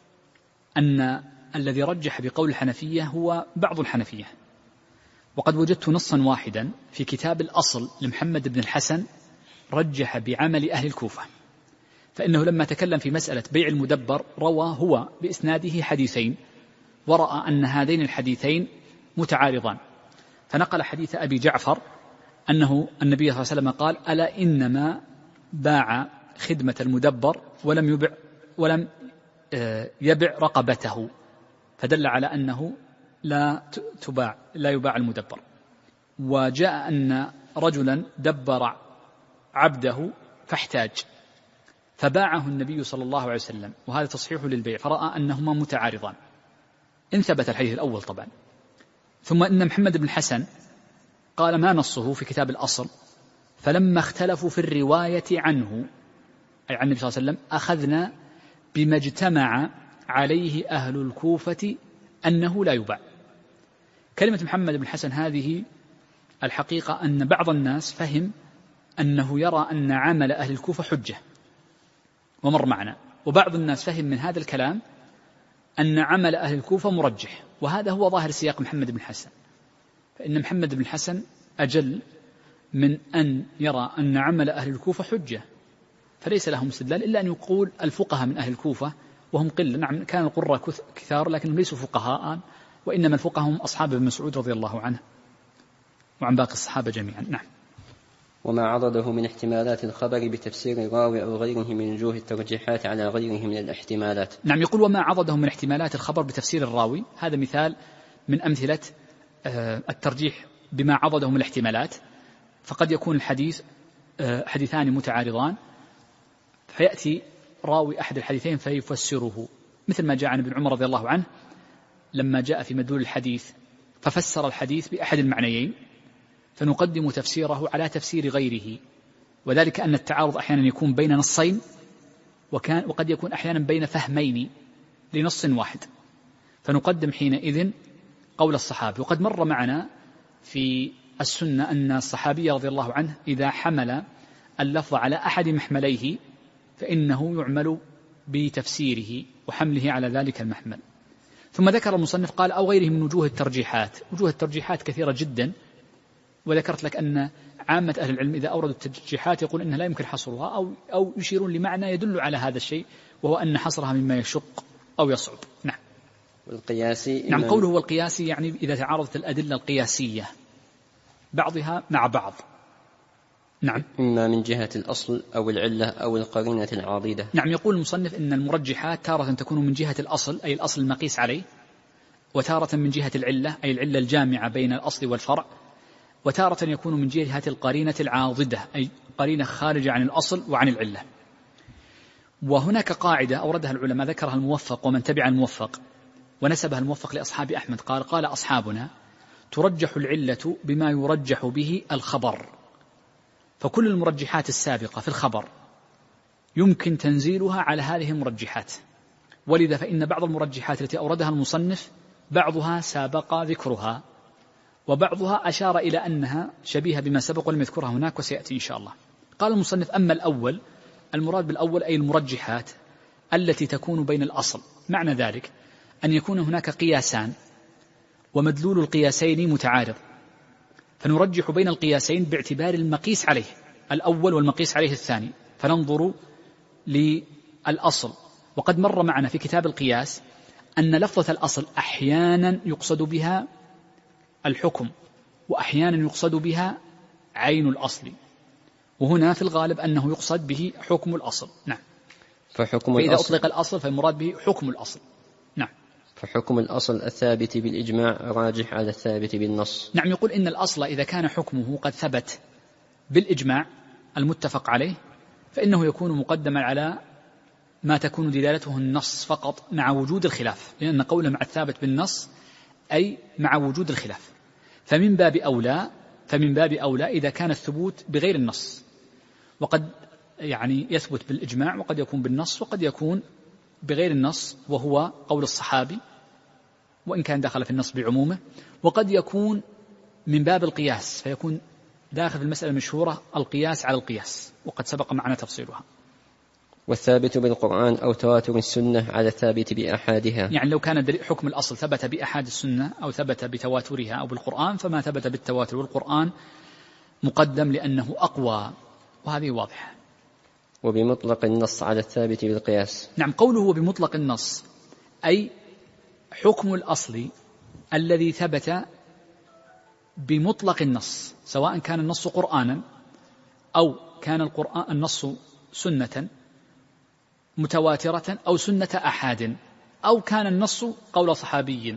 أن الذي رجح بقول الحنفية هو بعض الحنفية، وقد وجدت نصا واحدا في كتاب الأصل لمحمد بن الحسن رجح بعمل أهل الكوفة، فإنه لما تكلم في مسألة بيع المدبر روى هو بإسناده حديثين، ورأى أن هذين الحديثين متعارضان، فنقل حديث أبي جعفر أنه النبي صلى الله عليه وسلم قال: ألا إنما باع خدمة المدبر ولم يبع رقبته، فدل على أنه لا يباع المدبر. وجاء أن رجلا دبر عبده فاحتاج فباعه النبي صلى الله عليه وسلم، وهذا تصحيح للبيع، فرأى أنهما متعارضان إن ثبت الحديث الأول طبعا. ثم إن محمد بن الحسن قال ما نصه في كتاب الأصل، فلما اختلفوا في الرواية عنه أي عن النبي صلى الله عليه وسلم أخذنا بما اجتمع عليه أهل الكوفة أنه لا يباع. كلمة محمد بن الحسن هذه الحقيقة أن بعض الناس فهم أنه يرى أن عمل أهل الكوفة حجة ومر معنا، وبعض الناس فهم من هذا الكلام أن عمل أهل الكوفة مرجح، وهذا هو ظاهر سياق محمد بن الحسن، فإن محمد بن الحسن أجل من أن يرى أن عمل أهل الكوفة حجة، فليس لهم استدلال إلا أن يقول الفقهاء من أهل الكوفة وهم قلة. نعم كان القراء كثار لكنهم ليسوا فقهاء، وإنما الفقهاء هم أصحاب ابن مسعود رضي الله عنه وعن باقي الصحابة جميعا. نعم. وما عرضه من احتمالات الخبر بتفسير الراوي أو غيره من وجوه الترجيحات على غيره من الاحتمالات. نعم، يقول وما عرضه من احتمالات الخبر بتفسير الراوي، هذا مثال من أمثلة الترجيح بما عرضه من الاحتمالات. فقد يكون الحديث حديثان متعارضان، فيأتي راوي أحد الحديثين فيفسره، مثل ما جاء عن ابن عمر رضي الله عنه لما جاء في مدلول الحديث ففسر الحديث بأحد المعنيين، فنقدم تفسيره على تفسير غيره، وذلك أن التعارض أحيانا يكون بين نصين، وقد يكون أحيانا بين فهمين لنص واحد، فنقدم حينئذ قول الصحابي. وقد مر معنا في السنة أن الصحابي رضي الله عنه إذا حمل اللفظ على أحد محمليه فإنه يعمل بتفسيره وحمله على ذلك المحمل. ثم ذكر المصنف قال أو غيره من وجوه الترجيحات. وجوه الترجيحات كثيرة جدا، وذكرت لك أن عامة أهل العلم إذا أوردوا الترجيحات يقول إنها لا يمكن حصرها أو يشيرون لمعنى يدل على هذا الشيء، وهو أن حصرها مما يشق أو يصعب. نعم. والقياسي نعم، قوله والقياسي يعني إذا تعارضت الأدلة القياسية بعضها مع بعض. نعم. إما من جهة الأصل أو العلة أو القرينة العاضدة. نعم، يقول المصنف إن المرجحات تارة تكون من جهة الأصل أي الأصل المقيس عليه، وتارة من جهة العلة أي العلة الجامعة بين الأصل والفرع، وتارة يكون من جهة القرينة العاضدة أي قرينة خارجة عن الأصل وعن العلة. وهناك قاعدة أوردها العلماء ذكرها الموفق ومن تبع الموفق، ونسبها الموفق لأصحاب أحمد قال أصحابنا ترجح العلة بما يرجح به الخبر، فكل المرجحات السابقة في الخبر يمكن تنزيلها على هذه المرجحات، ولذا فإن بعض المرجحات التي أوردها المصنف بعضها سابق ذكرها وبعضها أشار إلى أنها شبيهة بما سبق ولم يذكرها هناك وسيأتي إن شاء الله. قال المصنف أما الأول، المراد بالأول أي المرجحات التي تكون بين الأصل، معنى ذلك أن يكون هناك قياسان ومدلول القياسين متعارض، فنرجح بين القياسين باعتبار المقيس عليه الأول والمقيس عليه الثاني، فننظر للأصل. وقد مر معنا في كتاب القياس أن لفظة الأصل أحيانا يقصد بها الحكم وأحيانا يقصد بها عين الأصل، وهنا في الغالب أنه يقصد به حكم الأصل. نعم. فإذا أطلق الأصل فالمراد به حكم الأصل. نعم. فحكم الأصل الثابت بالإجماع راجح على الثابت بالنص. نعم، يقول إن الأصل إذا كان حكمه قد ثبت بالإجماع المتفق عليه فإنه يكون مقدما على ما تكون دلالته النص فقط مع وجود الخلاف، لأن قوله مع الثابت بالنص أي مع وجود الخلاف. فمن باب أولى إذا كان الثبوت بغير النص، وقد يعني يثبت بالإجماع وقد يكون بالنص وقد يكون بغير النص، وهو قول الصحابي وإن كان دخل في النص بعمومه، وقد يكون من باب القياس فيكون داخل في المسألة المشهورة القياس على القياس، وقد سبق معنا تفصيلها. والثابت بالقرآن أو تواتر السنة على الثابت بأحادها، يعني لو كان حكم الأصل ثبت بأحاد السنة أو ثبت بتواترها أو بالقرآن، فما ثبت بالتواتر والقرآن مقدم لأنه أقوى، وهذه واضحة. وبمطلق النص على الثابت بالقياس. نعم، قوله بمطلق النص أي حكم الأصل الذي ثبت بمطلق النص، سواء كان النص قرآنا أو كان النص سنة متواترة أو سنة أحاد أو كان النص قول صحابي،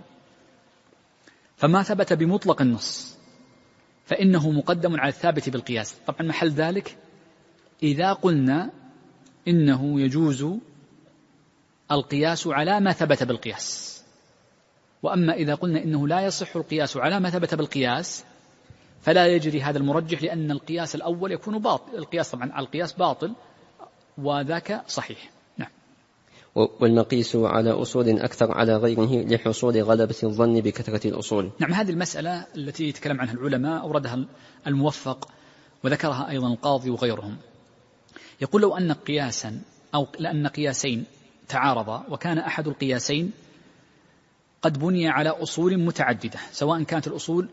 فما ثبت بمطلق النص فإنه مقدم على الثابت بالقياس. طبعا محل ذلك إذا قلنا إنه يجوز القياس على ما ثبت بالقياس، وأما إذا قلنا إنه لا يصح القياس على ما ثبت بالقياس فلا يجري هذا المرجح، لأن القياس الأول يكون باطل، القياس طبعا على القياس باطل وذاك صحيح. نعم. والمقيس على أصول أكثر على غيره لحصول غلبة الظن بكثرة الأصول. نعم، هذه المسألة التي يتكلم عنها العلماء أوردها الموفق وذكرها أيضا القاضي وغيرهم. يقول لو أن قياسا أو لأن قياسين تعارضا وكان أحد القياسين قد بني على أصول متعددة، سواء كانت الأصول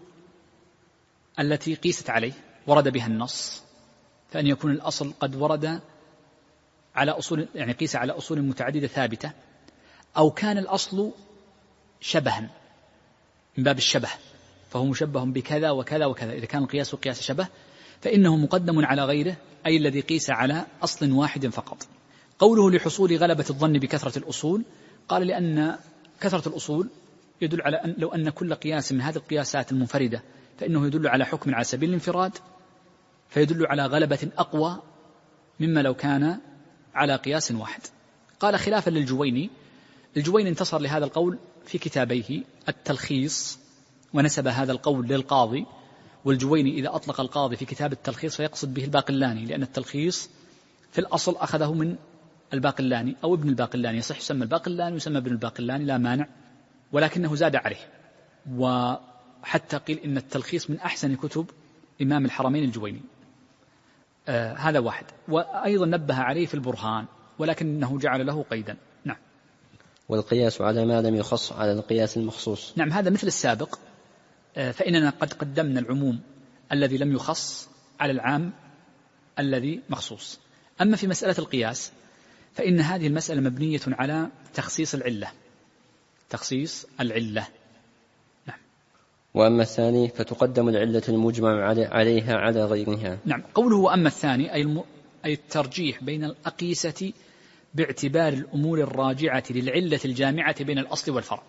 التي قيست عليه ورد بها النص، فأن يكون الأصل قد ورد على أصول يعني قيس على أصول متعددة ثابتة، أو كان الأصل شبها من باب الشبه فهو مشبه بكذا وكذا وكذا، إذا كان القياس قياس شبه فإنه مقدم على غيره، أي الذي قيس على أصل واحد فقط. قوله لحصول غلبة الظن بكثرة الأصول، قال لأن كثرة الأصول يدل على أن لو أن كل قياس من هذه القياسات المنفردة فإنه يدل على حكم على سبيل الانفراد، فيدل على غلبة أقوى مما لو كان على قياس واحد. قال خلافا للجويني، الجويني انتصر لهذا القول في كتابيه التلخيص ونسب هذا القول للقاضي، والجويني إذا أطلق القاضي في كتاب التلخيص فيقصد به الباقلاني، لأن التلخيص في الأصل أخذه من الباقلاني أو ابن الباقلاني، يصح يسمى الباقلاني ويسمى ابن الباقلاني لا مانع، ولكنه زاد عليه، وحتى قيل إن التلخيص من أحسن كتب إمام الحرمين الجويني. هذا واحد. وأيضا نبه عليه في البرهان، ولكنه جعل له قيدا. نعم. والقياس على ما لم يخص على القياس المخصوص. نعم، هذا مثل السابق، فإننا قد قدمنا العموم الذي لم يخص على العام الذي مخصوص. أما في مسألة القياس فإن هذه المسألة مبنية على تخصيص العلة، تخصيص العلة. نعم. وأما الثاني فتقدم العلة المجمع عليها على غيرها. نعم. قوله وأما الثاني أي الترجيح بين الأقيسة باعتبار الأمور الراجعة للعلة الجامعة بين الأصل والفرع.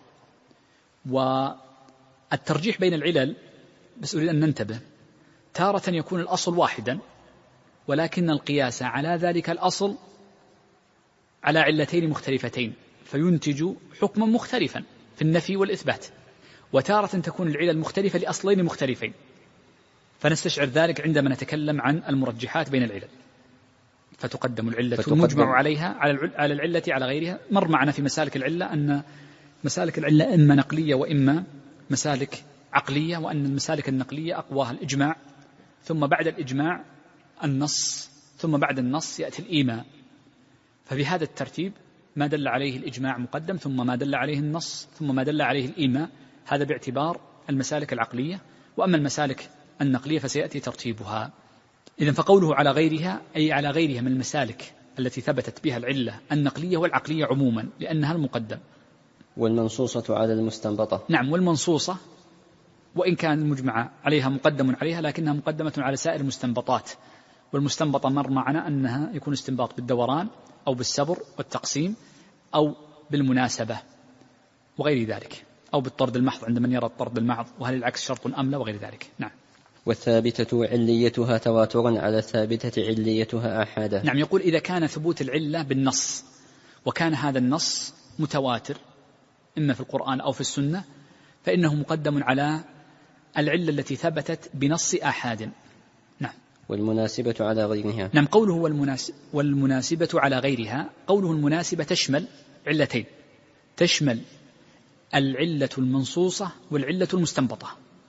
والترجيح بين العلل، بس أريد أن ننتبه، تارة يكون الأصل واحدا ولكن القياس على ذلك الأصل على علتين مختلفتين فينتج حكما مختلفا في النفي والإثبات، وتارة تكون العلل مختلفة لأصلين مختلفين، فنستشعر ذلك عندما نتكلم عن المرجحات بين العلل. فتقدم العلة المجمع عليها على العلة على غيرها. مر معنا في مسالك العلة أن مسالك العلة إما نقلية وإما مسالك عقلية، وأن المسالك النقلية أقواها الإجماع، ثم بعد الإجماع النص، ثم بعد النص يأتي الإيماء. فبهذا الترتيب ما دل عليه الإجماع مقدم، ثم ما دل عليه النص، ثم ما دل عليه الإيماء، هذا باعتبار المسالك العقلية. وأما المسالك النقلية فسيأتي ترتيبها. إذن فقوله على غيرها أي على غيرها من المسالك التي ثبتت بها العلة النقلية والعقلية عموما، لأنها المقدم. والمنصوصة على المستنبطة. نعم، والمنصوصة وإن كان المجمع عليها مقدم عليها لكنها مقدمة على سائر المستنبطات. والمستنبطة مر معنا أنها يكون استنباط بالدوران أو بالسبر والتقسيم أو بالمناسبة وغير ذلك، أو بالطرد المحض عند من يرى الطرد المحض، وهل العكس شرط أم لا وغير ذلك. نعم. والثابتة عليتها تواترا على الثابتة عليتها آحادا. نعم، يقول إذا كان ثبوت العلة بالنص وكان هذا النص متواتر إما في القرآن أو في السنة فإنه مقدم على العلة التي ثبتت بنص آحاد. نعم. والمناسبة على غيرها. نعم. قوله والمناسبة على غيرها، قوله المناسبة تشمل علتين، تشمل العلة المنصوصة والعلة المستنبطة،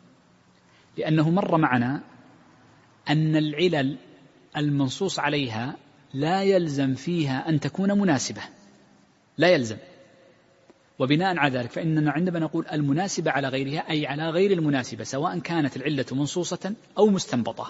لأنه مر معنا أن العلل المنصوص عليها لا يلزم فيها أن تكون مناسبة، لا يلزم. وبناء على ذلك فإننا عندما نقول المناسبة على غيرها أي على غير المناسبة، سواء كانت العلة منصوصة أو مستنبطة.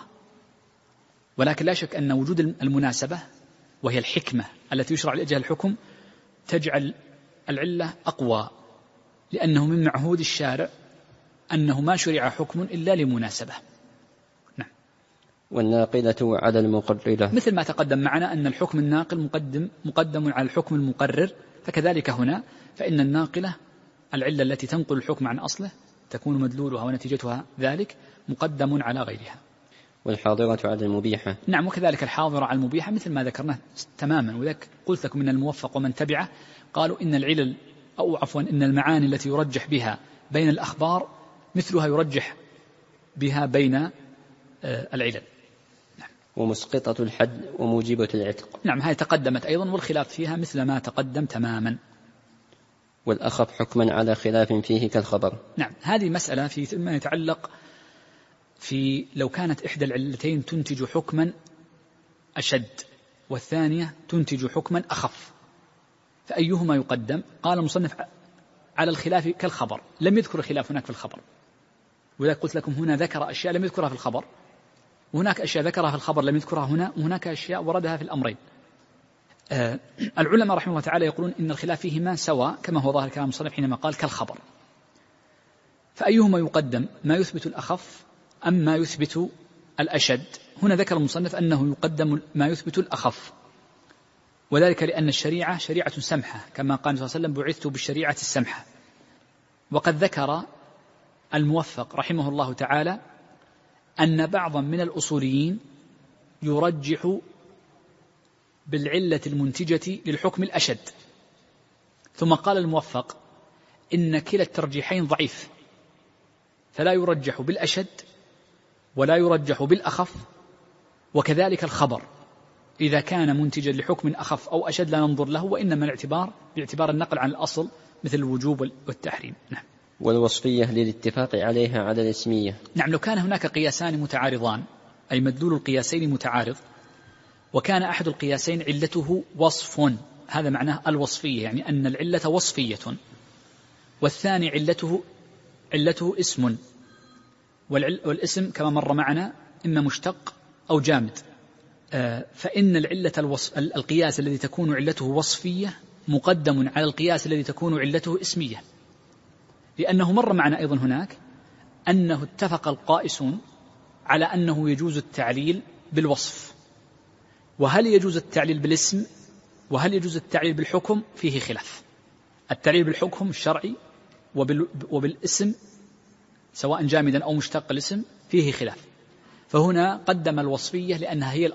ولكن لا شك أن وجود المناسبة وهي الحكمة التي يشرع لأجلها الحكم تجعل العلة أقوى، لأنه من معهود الشارع أنه ما شرع حكم إلا لمناسبة. نعم. والناقلة على المقررة، مثل ما تقدم معنا أن الحكم الناقل مقدم على الحكم المقرر، فكذلك هنا فإن الناقلة العلة التي تنقل الحكم عن أصله تكون مدلولها ونتيجتها ذلك مقدم على غيرها. والحاضرة على المبيحة. نعم، وكذلك الحاضرة على المبيحة مثل ما ذكرناه تماما. وذلك قلت لكم من الموفق ومن تبعه قالوا إن العلل أو عفوا إن المعاني التي يرجح بها بين الأخبار مثلها يرجح بها بين العلل. نعم. ومسقطة الحد وموجبة العتق. نعم، هذه تقدمت أيضا والخلاف فيها مثل ما تقدم تماما. والأخف حكما على خلاف فيه كالخبر. نعم، هذه مسألة في ما يتعلق في لو كانت إحدى العلتين تنتج حكما أشد والثانية تنتج حكما أخف فأيهما يقدم؟ قال المصنف على الخلاف كالخبر، لم يذكر الخلاف هناك في الخبر، وذلك قلت لكم هنا ذكر أشياء لم يذكرها في الخبر، وهناك أشياء ذكرها في الخبر لم يذكرها هنا، وهناك أشياء وردها في الأمرين. العلماء رحمه الله تعالى يقولون إن الخلاف فيهما سواء كما هو ظاهر كلام المصنف حينما قال كالخبر. فأيهما يقدم؟ ما يثبت الأخف أم ما يثبت الأشد. هنا ذكر المصنف أنه يقدم ما يثبت الأخف، وذلك لأن الشريعة شريعة سمحة، كما قال صلى الله عليه وسلم: بعثت بالشريعة السمحة. وقد ذكر الموفق رحمه الله تعالى أن بعضا من الأصوليين يرجح بالعلة المنتجة للحكم الأشد، ثم قال الموفق: إن كلا الترجيحين ضعيف، فلا يرجح بالأشد ولا يرجح بالأخف، وكذلك الخبر إذا كان منتجا لحكم أخف أو أشد لا ننظر له، وإنما الاعتبار باعتبار النقل عن الأصل مثل الوجوب والتحريم. نعم. والوصفية للاتفاق عليها على الاسمية. نعم، لو كان هناك قياسان متعارضان، أي مدلول القياسين متعارض، وكان أحد القياسين علته وصف، هذا معناه الوصفية، يعني أن العلة وصفية، والثاني علته اسم، والاسم كما مر معنا إما مشتق أو جامد، فإن القياس الذي تكون علته وصفية مقدم على القياس الذي تكون علته اسمية، لأنه مر معنا أيضا هناك أنه اتفق القائسون على أنه يجوز التعليل بالوصف، وهل يجوز التعليل بالاسم وهل يجوز التعليل بالحكم فيه خلاف. التعليل بالحكم الشرعي وبالاسم سواء جامدا أو مشتق الاسم فيه خلاف، فهنا قدم الوصفية لأنها هي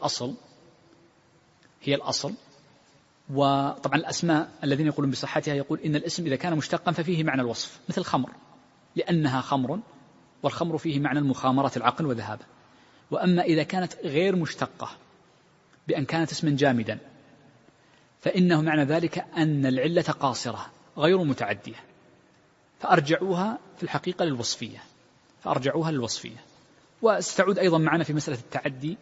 الأصل. وطبعا الأسماء الذين يقولون بصحتها يقول إن الاسم إذا كان مشتقا ففيه معنى الوصف، مثل خمر لأنها خمر، والخمر فيه معنى المخامرة العقل وذهابه. وأما إذا كانت غير مشتقة بأن كانت اسما جامدا فإنه معنى ذلك أن العلة قاصرة غير متعدية، فأرجعوها في الحقيقة للوصفية، وستعود أيضا معنا في مسألة التعدي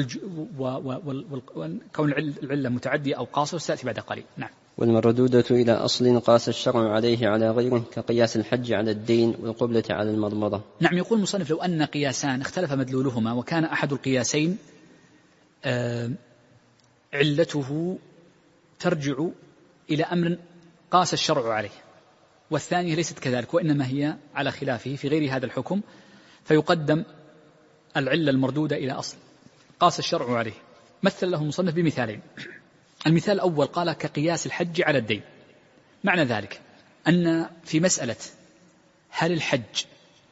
وكون العلة متعدية أو قاصرة، ستأتي بعد قليل. نعم. والمردودة إلى أصل قاس الشرع عليه على غيره، كقياس الحج على الدين والقبلة على المضمضة. نعم، يقول المصنف: لو أن قياسان اختلف مدلولهما، وكان أحد القياسين علته ترجع إلى أمر قاس الشرع عليه، والثانية ليست كذلك وإنما هي على خلافه في غير هذا الحكم، فيقدم العلة المردودة إلى أصل قاس الشرع عليه. مثل له المصنف بمثالين. المثال الأول قال: كقياس الحج على الدين. معنى ذلك أن في مسألة هل الحج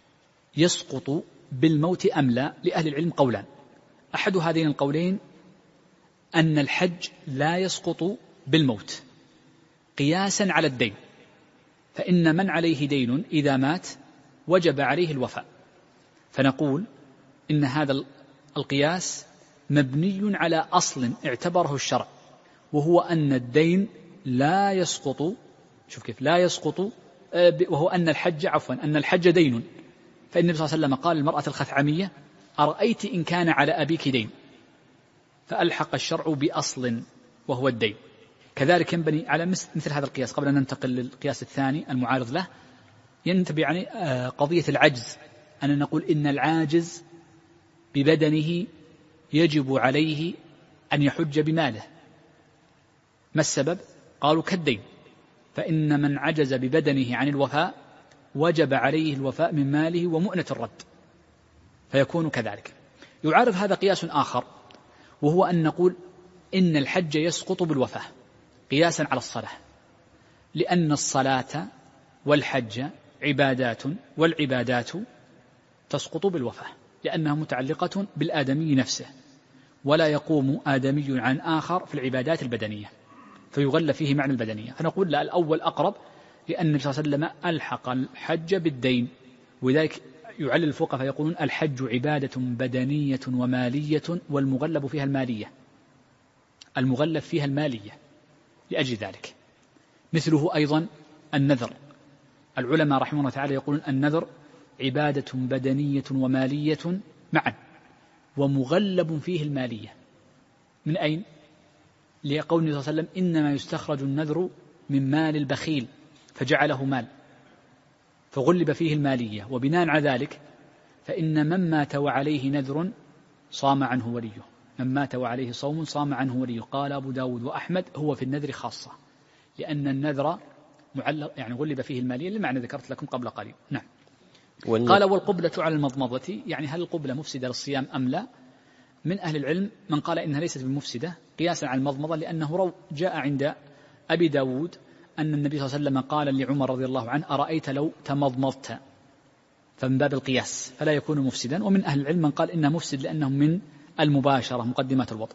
يسقط بالموت أم لا، لأهل العلم قولان. أحد هذين القولين أن الحج لا يسقط بالموت قياسا على الدين، فإن من عليه دين إذا مات وجب عليه الوفاء، فنقول إن هذا القياس مبني على أصل اعتبره الشرع، وهو أن الدين لا يسقط. شوف كيف لا يسقط، وهو أن الحج دين، فالنبي صلى الله عليه وسلم قال للمرأة الخثعمية: أرأيت إن كان على أبيك دين، فألحق الشرع بأصل وهو الدين. كذلك ينبني على مثل هذا القياس. قبل أن ننتقل للقياس الثاني المعارض له، ينتبه يعني قضية العجز، أن نقول إن العاجز ببدنه يجب عليه أن يحج بماله. ما السبب؟ قالوا كالدين، فإن من عجز ببدنه عن الوفاء وجب عليه الوفاء من ماله ومؤنة الرد، فيكون كذلك. يعارض هذا قياس آخر، وهو أن نقول إن الحج يسقط بالوفاة قياسا على الصلاة، لأن الصلاة والحج عبادات، والعبادات تسقط بالوفاة لأنها متعلقة بالآدمي نفسه، ولا يقوم آدمي عن آخر في العبادات البدنية فيغل فيه معنى البدنية. فنقول لا، الأول أقرب، لأن النبي صلى الله عليه وسلم ألحق الحج بالدين، وذلك يعلل الفقهاء فيقولون الحج عبادة بدنية ومالية، والمغلب فيها المالية لأجل ذلك. مثله أيضا النذر، العلماء رحمه الله تعالى يقولون النذر عبادة بدنية ومالية معا، ومغلب فيه المالية. من أين؟ لقول النبي صلى الله عليه وسلم: إنما يستخرج النذر من مال البخيل فجعله مال، فغلب فيه المالية. وبناء على ذلك فإن من مات وعليه نذر صام عنه وليه، من مات وعليه صوم صام عنه وليه. قال أبو داود وأحمد: هو في النذر خاصة، لأن النذر معلق يعني غلب فيه المالية، لمعنى ذكرت لكم قبل قليل. نعم. قال والقبلة على المضمضة، يعني هل القبلة مفسدة للصيام أم لا؟ من أهل العلم من قال إنها ليست بمفسدة قياسا على المضمضة، لأنه جاء عند أبي داود أن النبي صلى الله عليه وسلم قال لعمر رضي الله عنه أرأيت لو تمضمضت، فمن باب القياس فلا يكون مفسدا. ومن أهل العلم من قال إنه مفسد لأنه من المباشرة مقدمات الوضوء.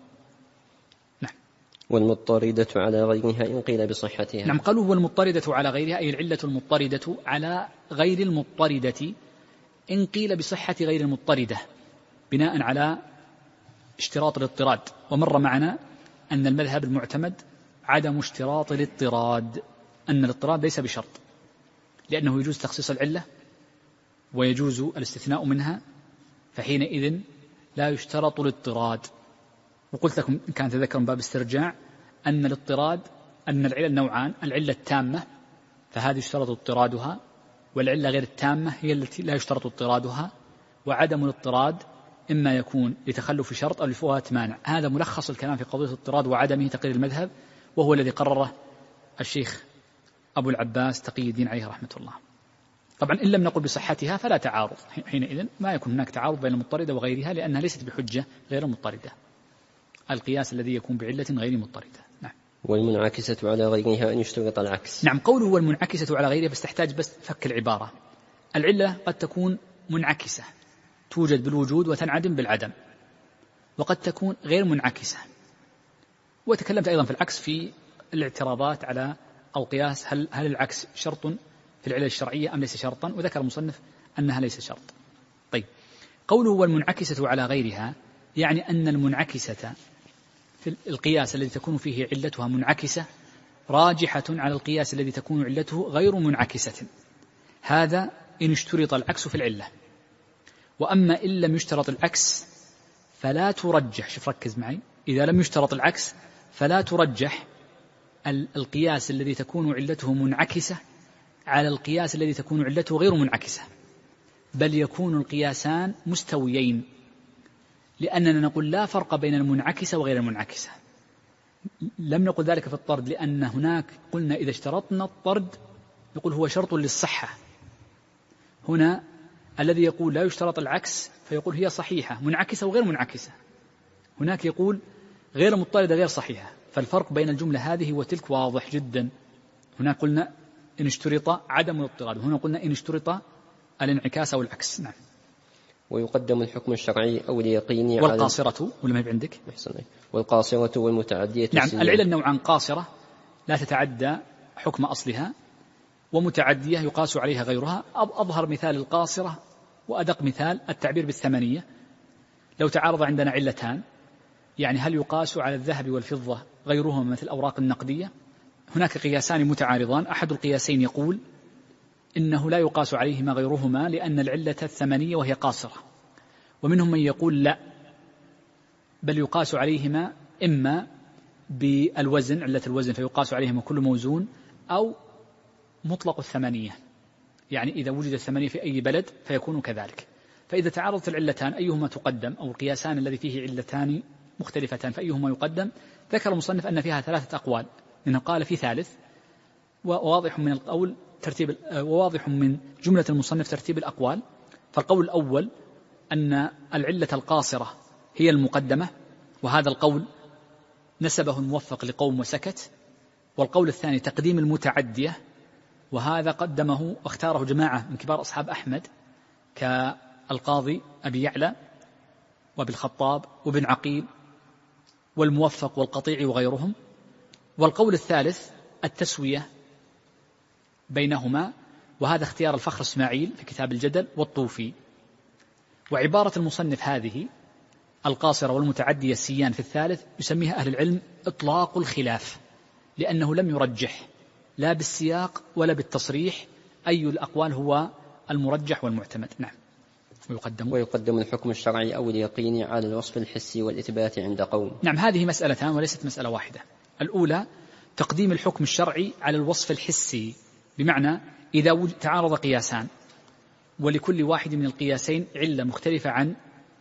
نعم. والمضطردة على غيرها إن قيل بصحتها. نعم، قالوا والمضطردة على غيرها أي العلة المضطردة على غير المضطردة إن قيل بصحة غير المضطردة، بناء على اشتراط الاضطراد. ومر معنا أن المذهب المعتمد عدم اشتراط الاضطراد، أن الاضطراد ليس بشرط، لأنه يجوز تخصيص العلة ويجوز الاستثناء منها، فحينئذ لا يشترط الاضطراد. وقلت لكم إن كان تذكر باب استرجاع أن الاضطراد أن العلة نوعان: العلة التامة فهذه يشترط اضطرادها، والعلة غير التامة هي التي لا يشترط اضطرادها. وعدم الاضطراد إما يكون لتخلف شرط أو لفوات مانع. هذا ملخص الكلام في قضية الاضطراد وعدمه تقرير المذهب، وهو الذي قرره الشيخ أبو العباس تقي الدين عليه رحمة الله. طبعا إن لم نقل بصحتها فلا تعارض، حينئذ ما يكون هناك تعارض بين المضطردة وغيرها، لأنها ليست بحجة غير مضطردة، القياس الذي يكون بعلة غير مضطردة. نعم. والمنعكسة على غيرها أن يشترط العكس. نعم، قوله والمنعكسة على غيرها بس تحتاج بس فك العبارة. العلة قد تكون منعكسة، توجد بالوجود وتنعدم بالعدم، وقد تكون غير منعكسة. وتكلمت أيضا في العكس في الاعتراضات على القياس، هل العكس شرط في العلة الشرعية أم ليس شرطا، وذكر المصنف أنها ليس شرط. طيب، قوله والمنعكسة على غيرها يعني أن المنعكسة في القياس الذي تكون فيه علتها منعكسة راجحة على القياس الذي تكون علته غير منعكسة. هذا إن اشترط العكس في العلة. وأما إن لم يشترط العكس فلا ترجح، شوف ركز معي، إذا لم يشترط العكس فلا ترجح القياس الذي تكون علته منعكسة على القياس الذي تكون علته غير منعكسة، بل يكون القياسان مستويين، لأننا نقول لا فرق بين المنعكسة وغير المنعكسة. لم نقل ذلك في الطرد، لأن هناك قلنا إذا اشترطنا الطرد نقول هو شرط للصحة. هنا الذي يقول لا يشترط العكس فيقول هي صحيحة منعكسة وغير منعكسة، هناك يقول غير مضطردة غير صحيحة. فالفرق بين الجملة هذه وتلك واضح جدا. هنا قلنا إن اشترط عدم الاضطراد، هنا قلنا إن اشترط الانعكاس أو العكس. نعم. ويقدم الحكم الشرعي أو اليقيني والقاصرة ولا ما عندك؟ والقاصرة والمتعدية. نعم، العلل نوعان: قاصرة لا تتعدى حكم أصلها، ومتعدية يقاس عليها غيرها. أظهر مثال القاصرة وأدق مثال التعبير بالثمانية. لو تعارض عندنا علتان، يعني هل يقاس على الذهب والفضة غيرهما مثل الأوراق النقدية؟ هناك قياسان متعارضان، أحد القياسين يقول إنه لا يقاس عليهما غيرهما لأن العلة الثمانية وهي قاصرة، ومنهم من يقول لا، بل يقاس عليهما إما بالوزن، علة الوزن فيقاس عليهما كل موزون، أو مطلق الثمانية، يعني إذا وجد الثمانية في أي بلد فيكون كذلك. فإذا تعارضت العلتان أيهما تقدم، أو القياسان الذي فيه علتان مختلفتان فأيهما يقدم؟ ذكر المصنف أن فيها ثلاثة أقوال، منه قال في ثالث، وواضح من القول ترتيب، وواضح من جملة المصنف ترتيب الأقوال. فالقول الأول أن العلة القاصرة هي المقدمة، وهذا القول نسبه الموفق لقوم وسكت. والقول الثاني تقديم المتعدية، وهذا قدمه واختاره جماعة من كبار أصحاب أحمد كالقاضي أبي يعلى وابن الخطاب وابن عقيل والموفق والقطيع وغيرهم. والقول الثالث التسوية بينهما، وهذا اختيار الفخر اسماعيل في كتاب الجدل والطوفي. وعبارة المصنف هذه القاصرة والمتعدية السيان في الثالث يسميها أهل العلم إطلاق الخلاف، لأنه لم يرجح لا بالسياق ولا بالتصريح أي الأقوال هو المرجح والمعتمد. نعم. ويقدم الحكم الشرعي أو اليقيني على الوصف الحسي والإثبات عند قوم. نعم، هذه مسألتان وليست مسألة واحدة. الأولى تقديم الحكم الشرعي على الوصف الحسي، بمعنى إذا تعارض قياسان ولكل واحد من القياسين علة مختلفة عن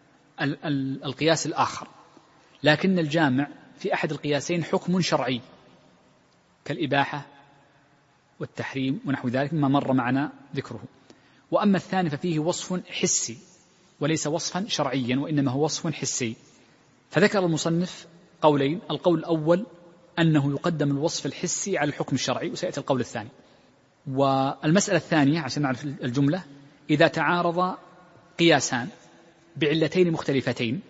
القياس الآخر، لكن الجامع في أحد القياسين حكم شرعي كالإباحة والتحريم ونحو ذلك مما مر معنا ذكره، وأما الثاني ففيه وصف حسي وليس وصفا شرعيا، وإنما هو وصف حسي. فذكر المصنف قولين: القول الأول أنه يقدم الوصف الحسي على الحكم الشرعي، وسيأتي القول الثاني. والمسألة الثانية عشان نعرف الجملة: إذا تعارض قياسان بعلتين مختلفتين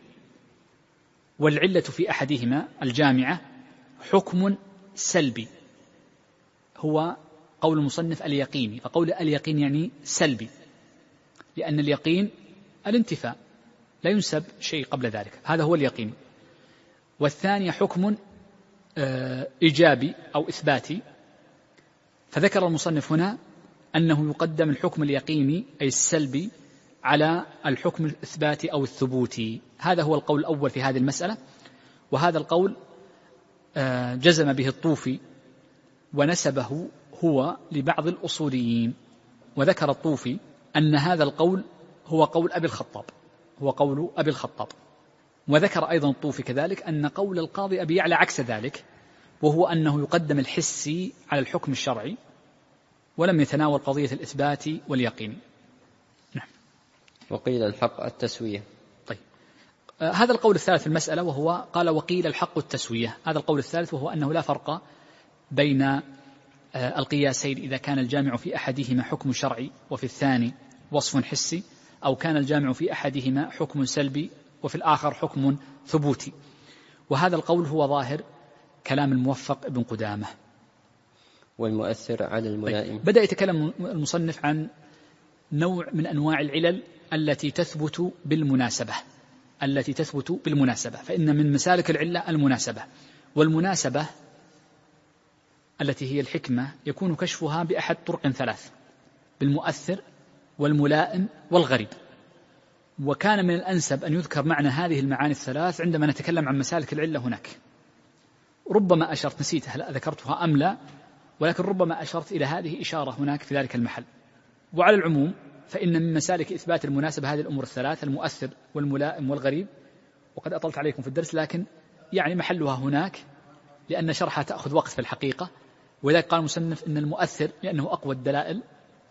والعلة في أحدهما الجامعة حكم سلبي، هو قول المصنف اليقيني، فقول اليقين يعني سلبي، لأن اليقين الانتفاء، لا ينسب شيء قبل ذلك، هذا هو اليقين. والثاني حكم إيجابي أو إثباتي، فذكر المصنف هنا أنه يقدم الحكم اليقيني أي السلبي على الحكم الإثباتي أو الثبوتي. هذا هو القول الأول في هذه المسألة، وهذا القول جزم به الطوفي ونسبه هو لبعض الأصوليين. وذكر الطوفي أن هذا القول هو قول أبي الخطاب، هو قول أبي الخطاب. وذكر أيضا الطوفي كذلك أن قول القاضي أبي يعلى عكس ذلك، وهو أنه يقدم الحسي على الحكم الشرعي، ولم يتناول قضية الإثبات واليقين. نعم. وقيل الحق التسوية. طيب، هذا القول الثالث في المسألة، وهو قال وقيل الحق التسوية. هذا القول الثالث وهو أنه لا فرق بين القياسين إذا كان الجامع في أحدهما حكم شرعي وفي الثاني وصف حسي، أو كان الجامع في أحدهما حكم سلبي وفي الآخر حكم ثبوتي. وهذا القول هو ظاهر كلام الموفق ابن قدامة. والمؤثر على الملائم. طيب، بدأ يتكلم المصنف عن نوع من أنواع العلل التي تثبت بالمناسبة، التي تثبت بالمناسبة، فإن من مسالك العلة المناسبة، والمناسبة التي هي الحكمة يكون كشفها بأحد طرق ثلاث: بالمؤثر والملائم والغريب. وكان من الأنسب أن يذكر معنى هذه المعاني الثلاث عندما نتكلم عن مسالك العلة هناك. ربما أشرت، نسيت هل ذكرتها أم لا، ولكن ربما أشرت إلى هذه إشارة هناك في ذلك المحل. وعلى العموم فإن من مسالك إثبات المناسبة هذه الأمور الثلاث: المؤثر والملائم والغريب. وقد أطلت عليكم في الدرس، لكن يعني محلها هناك لأن شرحها تأخذ وقت في الحقيقة. ولذلك قال المصنف إن المؤثر لأنه أقوى الدلائل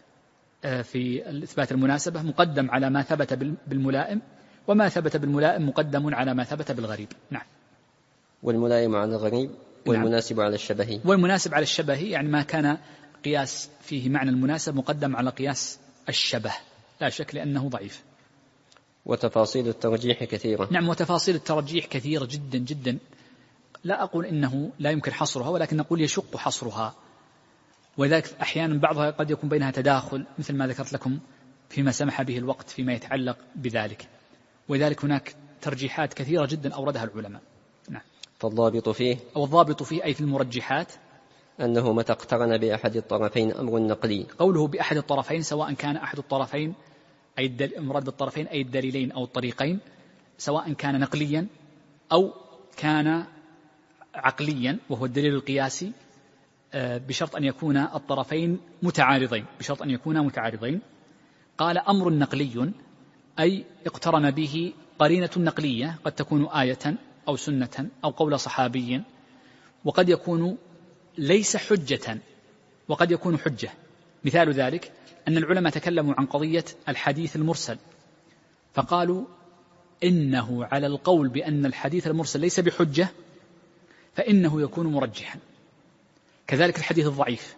في الإثبات المناسبة مقدم على ما ثبت بالملائم، وما ثبت بالملائم مقدم على ما ثبت بالغريب. نعم. والملائم على الغريب، والمناسب نعم. على الشبهي. والمناسب على الشبهي يعني ما كان قياس فيه معنى المناسب مقدم على قياس الشبه، لا شك لأنه ضعيف. وتفاصيل الترجيح كثيرة. نعم، وتفاصيل الترجيح كثيرة جدا جدا، لا أقول إنه لا يمكن حصرها، ولكن نقول يشق حصرها. وذلك أحيانا بعضها قد يكون بينها تداخل، مثل ما ذكرت لكم فيما سمح به الوقت فيما يتعلق بذلك. ولذلك هناك ترجيحات كثيرة جدا أوردها العلماء. نعم. فالضابط فيه، أو الضابط فيه أي في المرجحات، أنه متى اقترن بأحد الطرفين أمر نقلي. قوله بأحد الطرفين سواء كان أحد الطرفين أي المراد بالطرفين أي الدليلين أو الطريقين، سواء كان نقليا أو كان عقليا وهو الدليل القياسي، بشرط أن يكون الطرفين متعارضين، بشرط أن يكونا متعارضين. قال أمر نقلي أي اقترن به قرينة نقلية، قد تكون آية أو سنة أو قول صحابي، وقد يكون ليس حجة وقد يكون حجة. مثال ذلك أن العلماء تكلموا عن قضية الحديث المرسل، فقالوا إنه على القول بأن الحديث المرسل ليس بحجة فإنه يكون مرجحا. كذلك الحديث الضعيف،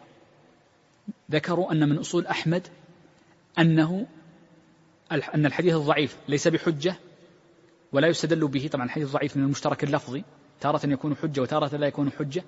ذكروا أن من أصول أحمد أن الحديث الضعيف ليس بحجة ولا يستدل به. طبعا الحديث الضعيف من المشترك اللفظي، تارة يكون حجة وتارة لا يكون حجة.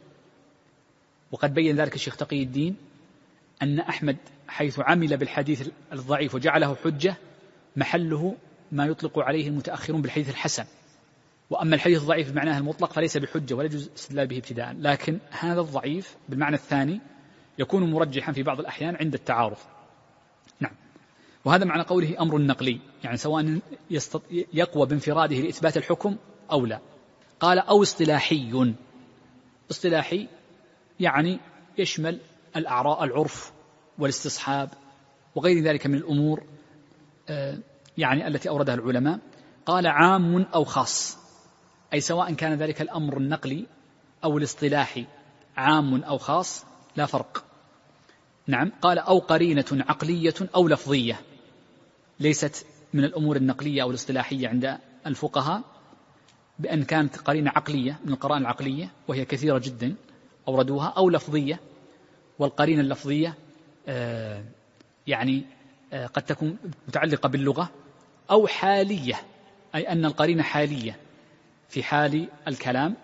وقد بين ذلك الشيخ تقي الدين أن أحمد حيث عمل بالحديث الضعيف وجعله حجة محله ما يطلق عليه المتأخرون بالحديث الحسن، وأما الحديث الضعيف بمعناه المطلق فليس بحجة ولا يجوز الاستدلال به ابتداء. لكن هذا الضعيف بالمعنى الثاني يكون مرجحا في بعض الأحيان عند التعارض. نعم. وهذا معنى قوله أمر نقلي، يعني سواء يقوى بانفراده لإثبات الحكم أو لا. قال أو اصطلاحي. اصطلاحي يعني يشمل العرف والاستصحاب وغير ذلك من الأمور يعني التي أوردها العلماء. قال عام أو خاص، أي سواء كان ذلك الأمر النقلي أو الاصطلاحي عام أو خاص لا فرق. نعم. قال أو قرينة عقلية أو لفظية، ليست من الأمور النقلية أو الاصطلاحية عند الفقهاء، بأن كانت قرينة عقلية من القرائن العقلية وهي كثيرة جدا أوردوها، أو لفظية، والقرينة اللفظية يعني قد تكون متعلقة باللغة، أو حالية، أي أن القرينة حالية في حال الكلام،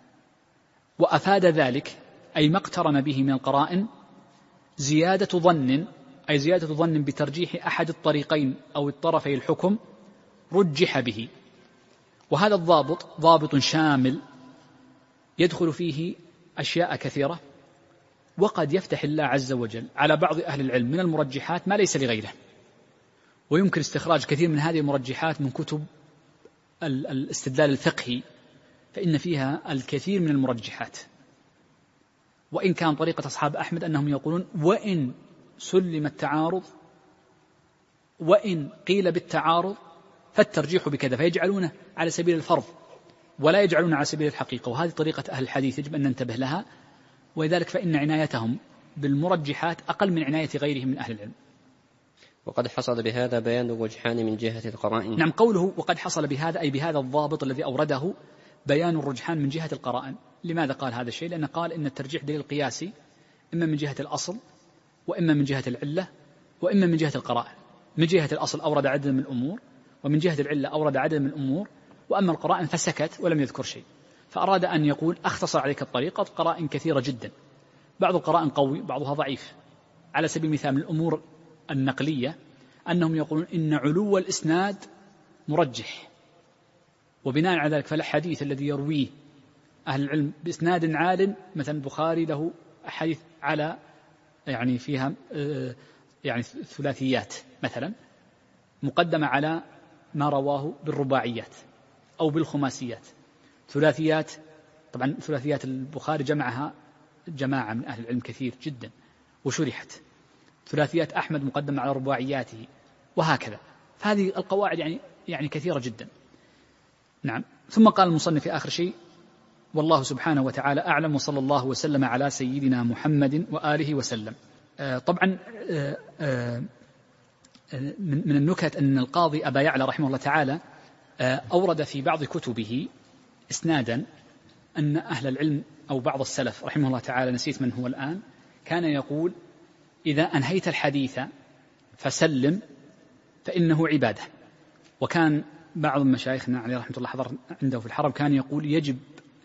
وأفاد ذلك أي ما اقترن به من القرائن زيادة ظن، أي زيادة ظن بترجيح أحد الطريقين أو الطرفي الحكم رجح به. وهذا الضابط ضابط شامل يدخل فيه أشياء كثيرة، وقد يفتح الله عز وجل على بعض أهل العلم من المرجحات ما ليس لغيره، ويمكن استخراج كثير من هذه المرجحات من كتب الاستدلال الفقهي، فإن فيها الكثير من المرجحات. وإن كان طريقة أصحاب أحمد أنهم يقولون وإن سلم التعارض وإن قيل بالتعارض فالترجيح بكذا، فيجعلونه على سبيل الفرض ولا يجعلونه على سبيل الحقيقة. وهذه طريقة أهل الحديث يجب أن ننتبه لها، ولذلك فإن عنايتهم بالمرجحات أقل من عناية غيرهم من أهل العلم. وقد حصل بهذا بيان الرجحان من جهة القرائن. نعم، قوله وقد حصل بهذا أي بهذا الضابط الذي أورده بيان الرجحان من جهة القرائن. لماذا قال هذا الشيء؟ لأنه قال إن الترجيح دليل قياسي، إما من جهة الأصل وإما من جهة العلة وإما من جهة القرائن. من جهة الأصل أورد عدد من الأمور، ومن جهة العلة أورد عدد من الأمور، وأما القرائن فسكت ولم يذكر شيء. فأراد أن يقول أختصر عليك الطريقة، قرائن كثيرة جدا، بعض القرائن قوي بعضها ضعيف. على سبيل المثال من الأمور النقلية أنهم يقولون إن علو الإسناد مرجح، وبناء على ذلك فالحديث الذي يرويه أهل العلم بإسناد عال، مثلا البخاري له أحاديث على يعني فيها يعني ثلاثيات مثلا مقدمة على ما رواه بالرباعيات أو بالخماسيات. ثلاثيات طبعا ثلاثيات البخاري جمعها جماعة من أهل العلم كثير جدا وشرحت. ثلاثيات أحمد مقدمة على رباعياته، وهكذا. فهذه القواعد يعني كثيرة جدا. نعم. ثم قال المصنف في آخر شيء: والله سبحانه وتعالى أعلم، وصلى الله وسلم على سيدنا محمد وآله وسلم. طبعا من النكت أن القاضي أبا يعلى رحمه الله تعالى أورد في بعض كتبه إسنادا أن أهل العلم أو بعض السلف رحمه الله تعالى، نسيت من هو الآن، كان يقول: إذا أنهيت الحديث فسلم فإنه عبادة. وكان بعض مشايخنا عليه رحمة الله حضر عنده في الحرم كان يقول يجب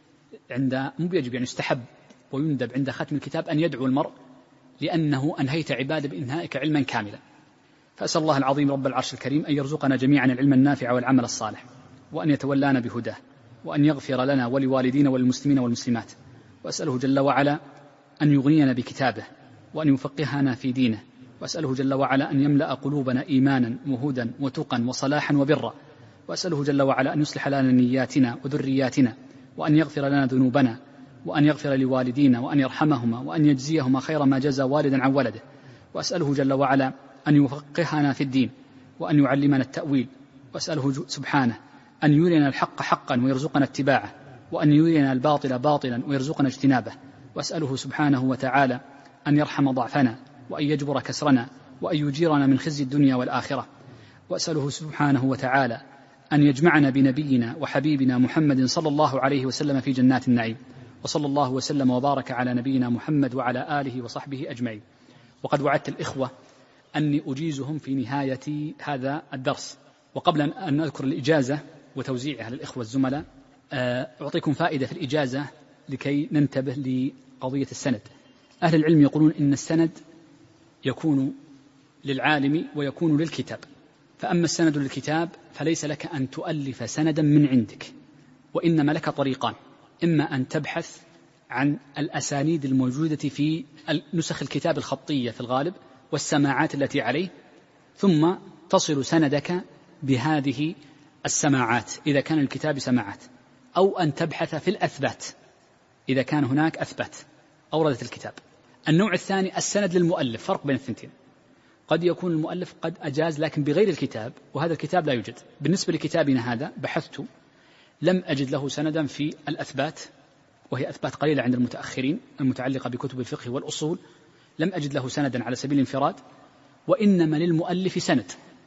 يستحب ويندب عند ختم الكتاب أن يدعو المرء، لأنه أنهيت عبادة بإنهائك علما كاملا. فأسأل الله العظيم رب العرش الكريم أن يرزقنا جميعا العلم النافع والعمل الصالح، وأن يتولانا بهداه، وأن يغفر لنا ولوالدينا وللمسلمين والمسلمات. وأسأله جل وعلا أن يغنينا بكتابه، وأن يفقهنا في دينه. وأسأله جل وعلا أن يملأ قلوبنا إيمانا وهدى وتقا وصلاحا وبرا. وأسأله جل وعلا أن يصلح لنا نياتنا وذرياتنا، وأن يغفر لنا ذنوبنا، وأن يغفر لوالدينا، وأن يرحمهما، وأن يجزيهما خير ما جزى والدا عن ولده. وأسأله جل وعلا أن يفقهنا في الدين، وأن يعلمنا التأويل. وأسأله سبحانه أن يرينا الحق حقا ويرزقنا اتباعه، وأن يرينا الباطل باطلا ويرزقنا اجتنابه. وأسأله سبحانه وتعالى أن يرحم ضعفنا، وأن يجبر كسرنا، وأن يجيرنا من خزي الدنيا والآخرة. وأسأله سبحانه وتعالى أن يجمعنا بنبينا وحبيبنا محمد صلى الله عليه وسلم في جنات النعيم. وصلى الله وسلم وبارك على نبينا محمد وعلى آله وصحبه أجمعين. وقد وعدت الإخوة أني أجيزهم في نهاية هذا الدرس. وقبل أن أذكر الإجازة وتوزيعها للإخوة الزملاء، أعطيكم فائدة في الإجازة لكي ننتبه لقضية السند. أهل العلم يقولون إن السند يكون للعالم ويكون للكتاب. فأما السند للكتاب فليس لك أن تؤلف سندا من عندك، وإنما لك طريقان: إما أن تبحث عن الأسانيد الموجودة في نسخ الكتاب الخطية في الغالب والسماعات التي عليه، ثم تصل سندك بهذه السماعات إذا كان الكتاب سماعات، أو أن تبحث في الأثبات إذا كان هناك أثبات أوردت الكتاب. النوع الثاني السند للمؤلف، فرق بين الثنتين. قد يكون المؤلف قد أجاز لكن بغير الكتاب، وهذا الكتاب لا يوجد. بالنسبة لكتابنا هذا بحثت لم أجد له سندا في الأثبات، وهي أثبات قليلة عند المتأخرين المتعلقة بكتب الفقه والأصول، لم أجد له سندا على سبيل الانفراد، وإنما للمؤلف سند.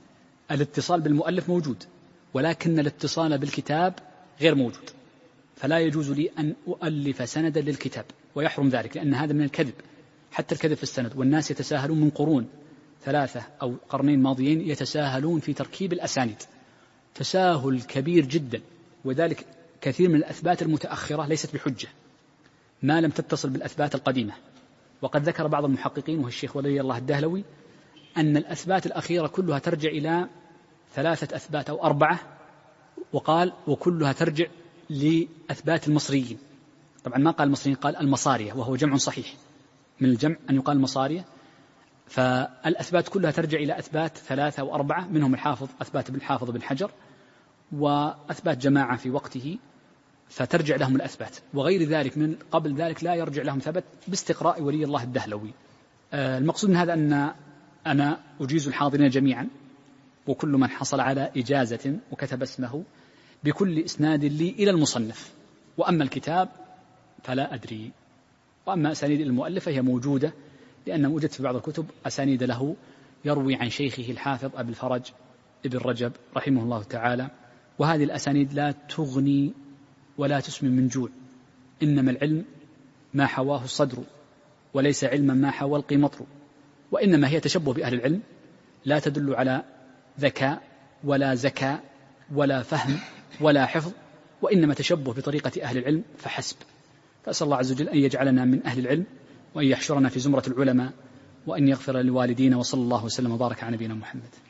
الاتصال بالمؤلف موجود، ولكن الاتصال بالكتاب غير موجود، فلا يجوز لي أن أؤلف سندا للكتاب، ويحرم ذلك لأن هذا من الكذب، حتى الكذب في السند. والناس يتساهلون من قرون 3 أو قرنين ماضيين، يتساهلون في تركيب الأسانيد تساهل كبير جدا، وذلك كثير من الأثبات المتأخرة ليست بحجة ما لم تتصل بالأثبات القديمة. وقد ذكر بعض المحققين وهو الشيخ ولي الله الدهلوي أن الأثبات الأخيرة كلها ترجع إلى 3 أثبات أو 4، وقال وكلها ترجع لأثبات المصريين. طبعا ما قال المصريين، قال المصارية، وهو جمع صحيح، من الجمع أن يقال المصارية. فالأثبات كلها ترجع إلى أثبات 3 أو 4، منهم أثبات بالحافظ بن حجر، وأثبات جماعة في وقته فترجع لهم الأثبات، وغير ذلك من قبل ذلك لا يرجع لهم ثبت باستقراء ولي الله الدهلوي. المقصود من هذا أن أنا أجيز الحاضرين جميعا وكل من حصل على إجازة وكتب اسمه بكل إسناد لي إلى المصنف، وأما الكتاب فلا أدري. وأما أسانيد المؤلف فهي موجودة، لأن وجدت في بعض الكتب أسانيد له يروي عن شيخه الحافظ أبي الفرج ابن رجب رحمه الله تعالى، وهذه الأسانيد لا تغني ولا تسمن من جوع، إنما العلم ما حواه الصدر وليس علما ما حوى القمطر، وإنما هي تشبه بأهل العلم، لا تدل على ذكاء ولا زكاء ولا فهم ولا حفظ، وإنما تشبه بطريقة أهل العلم فحسب. فأسأل الله عز وجل أن يجعلنا من أهل العلم، وأن يحشرنا في زمرة العلماء، وأن يغفر لوالدينا، وصلى الله وسلم وبارك على نبينا محمد.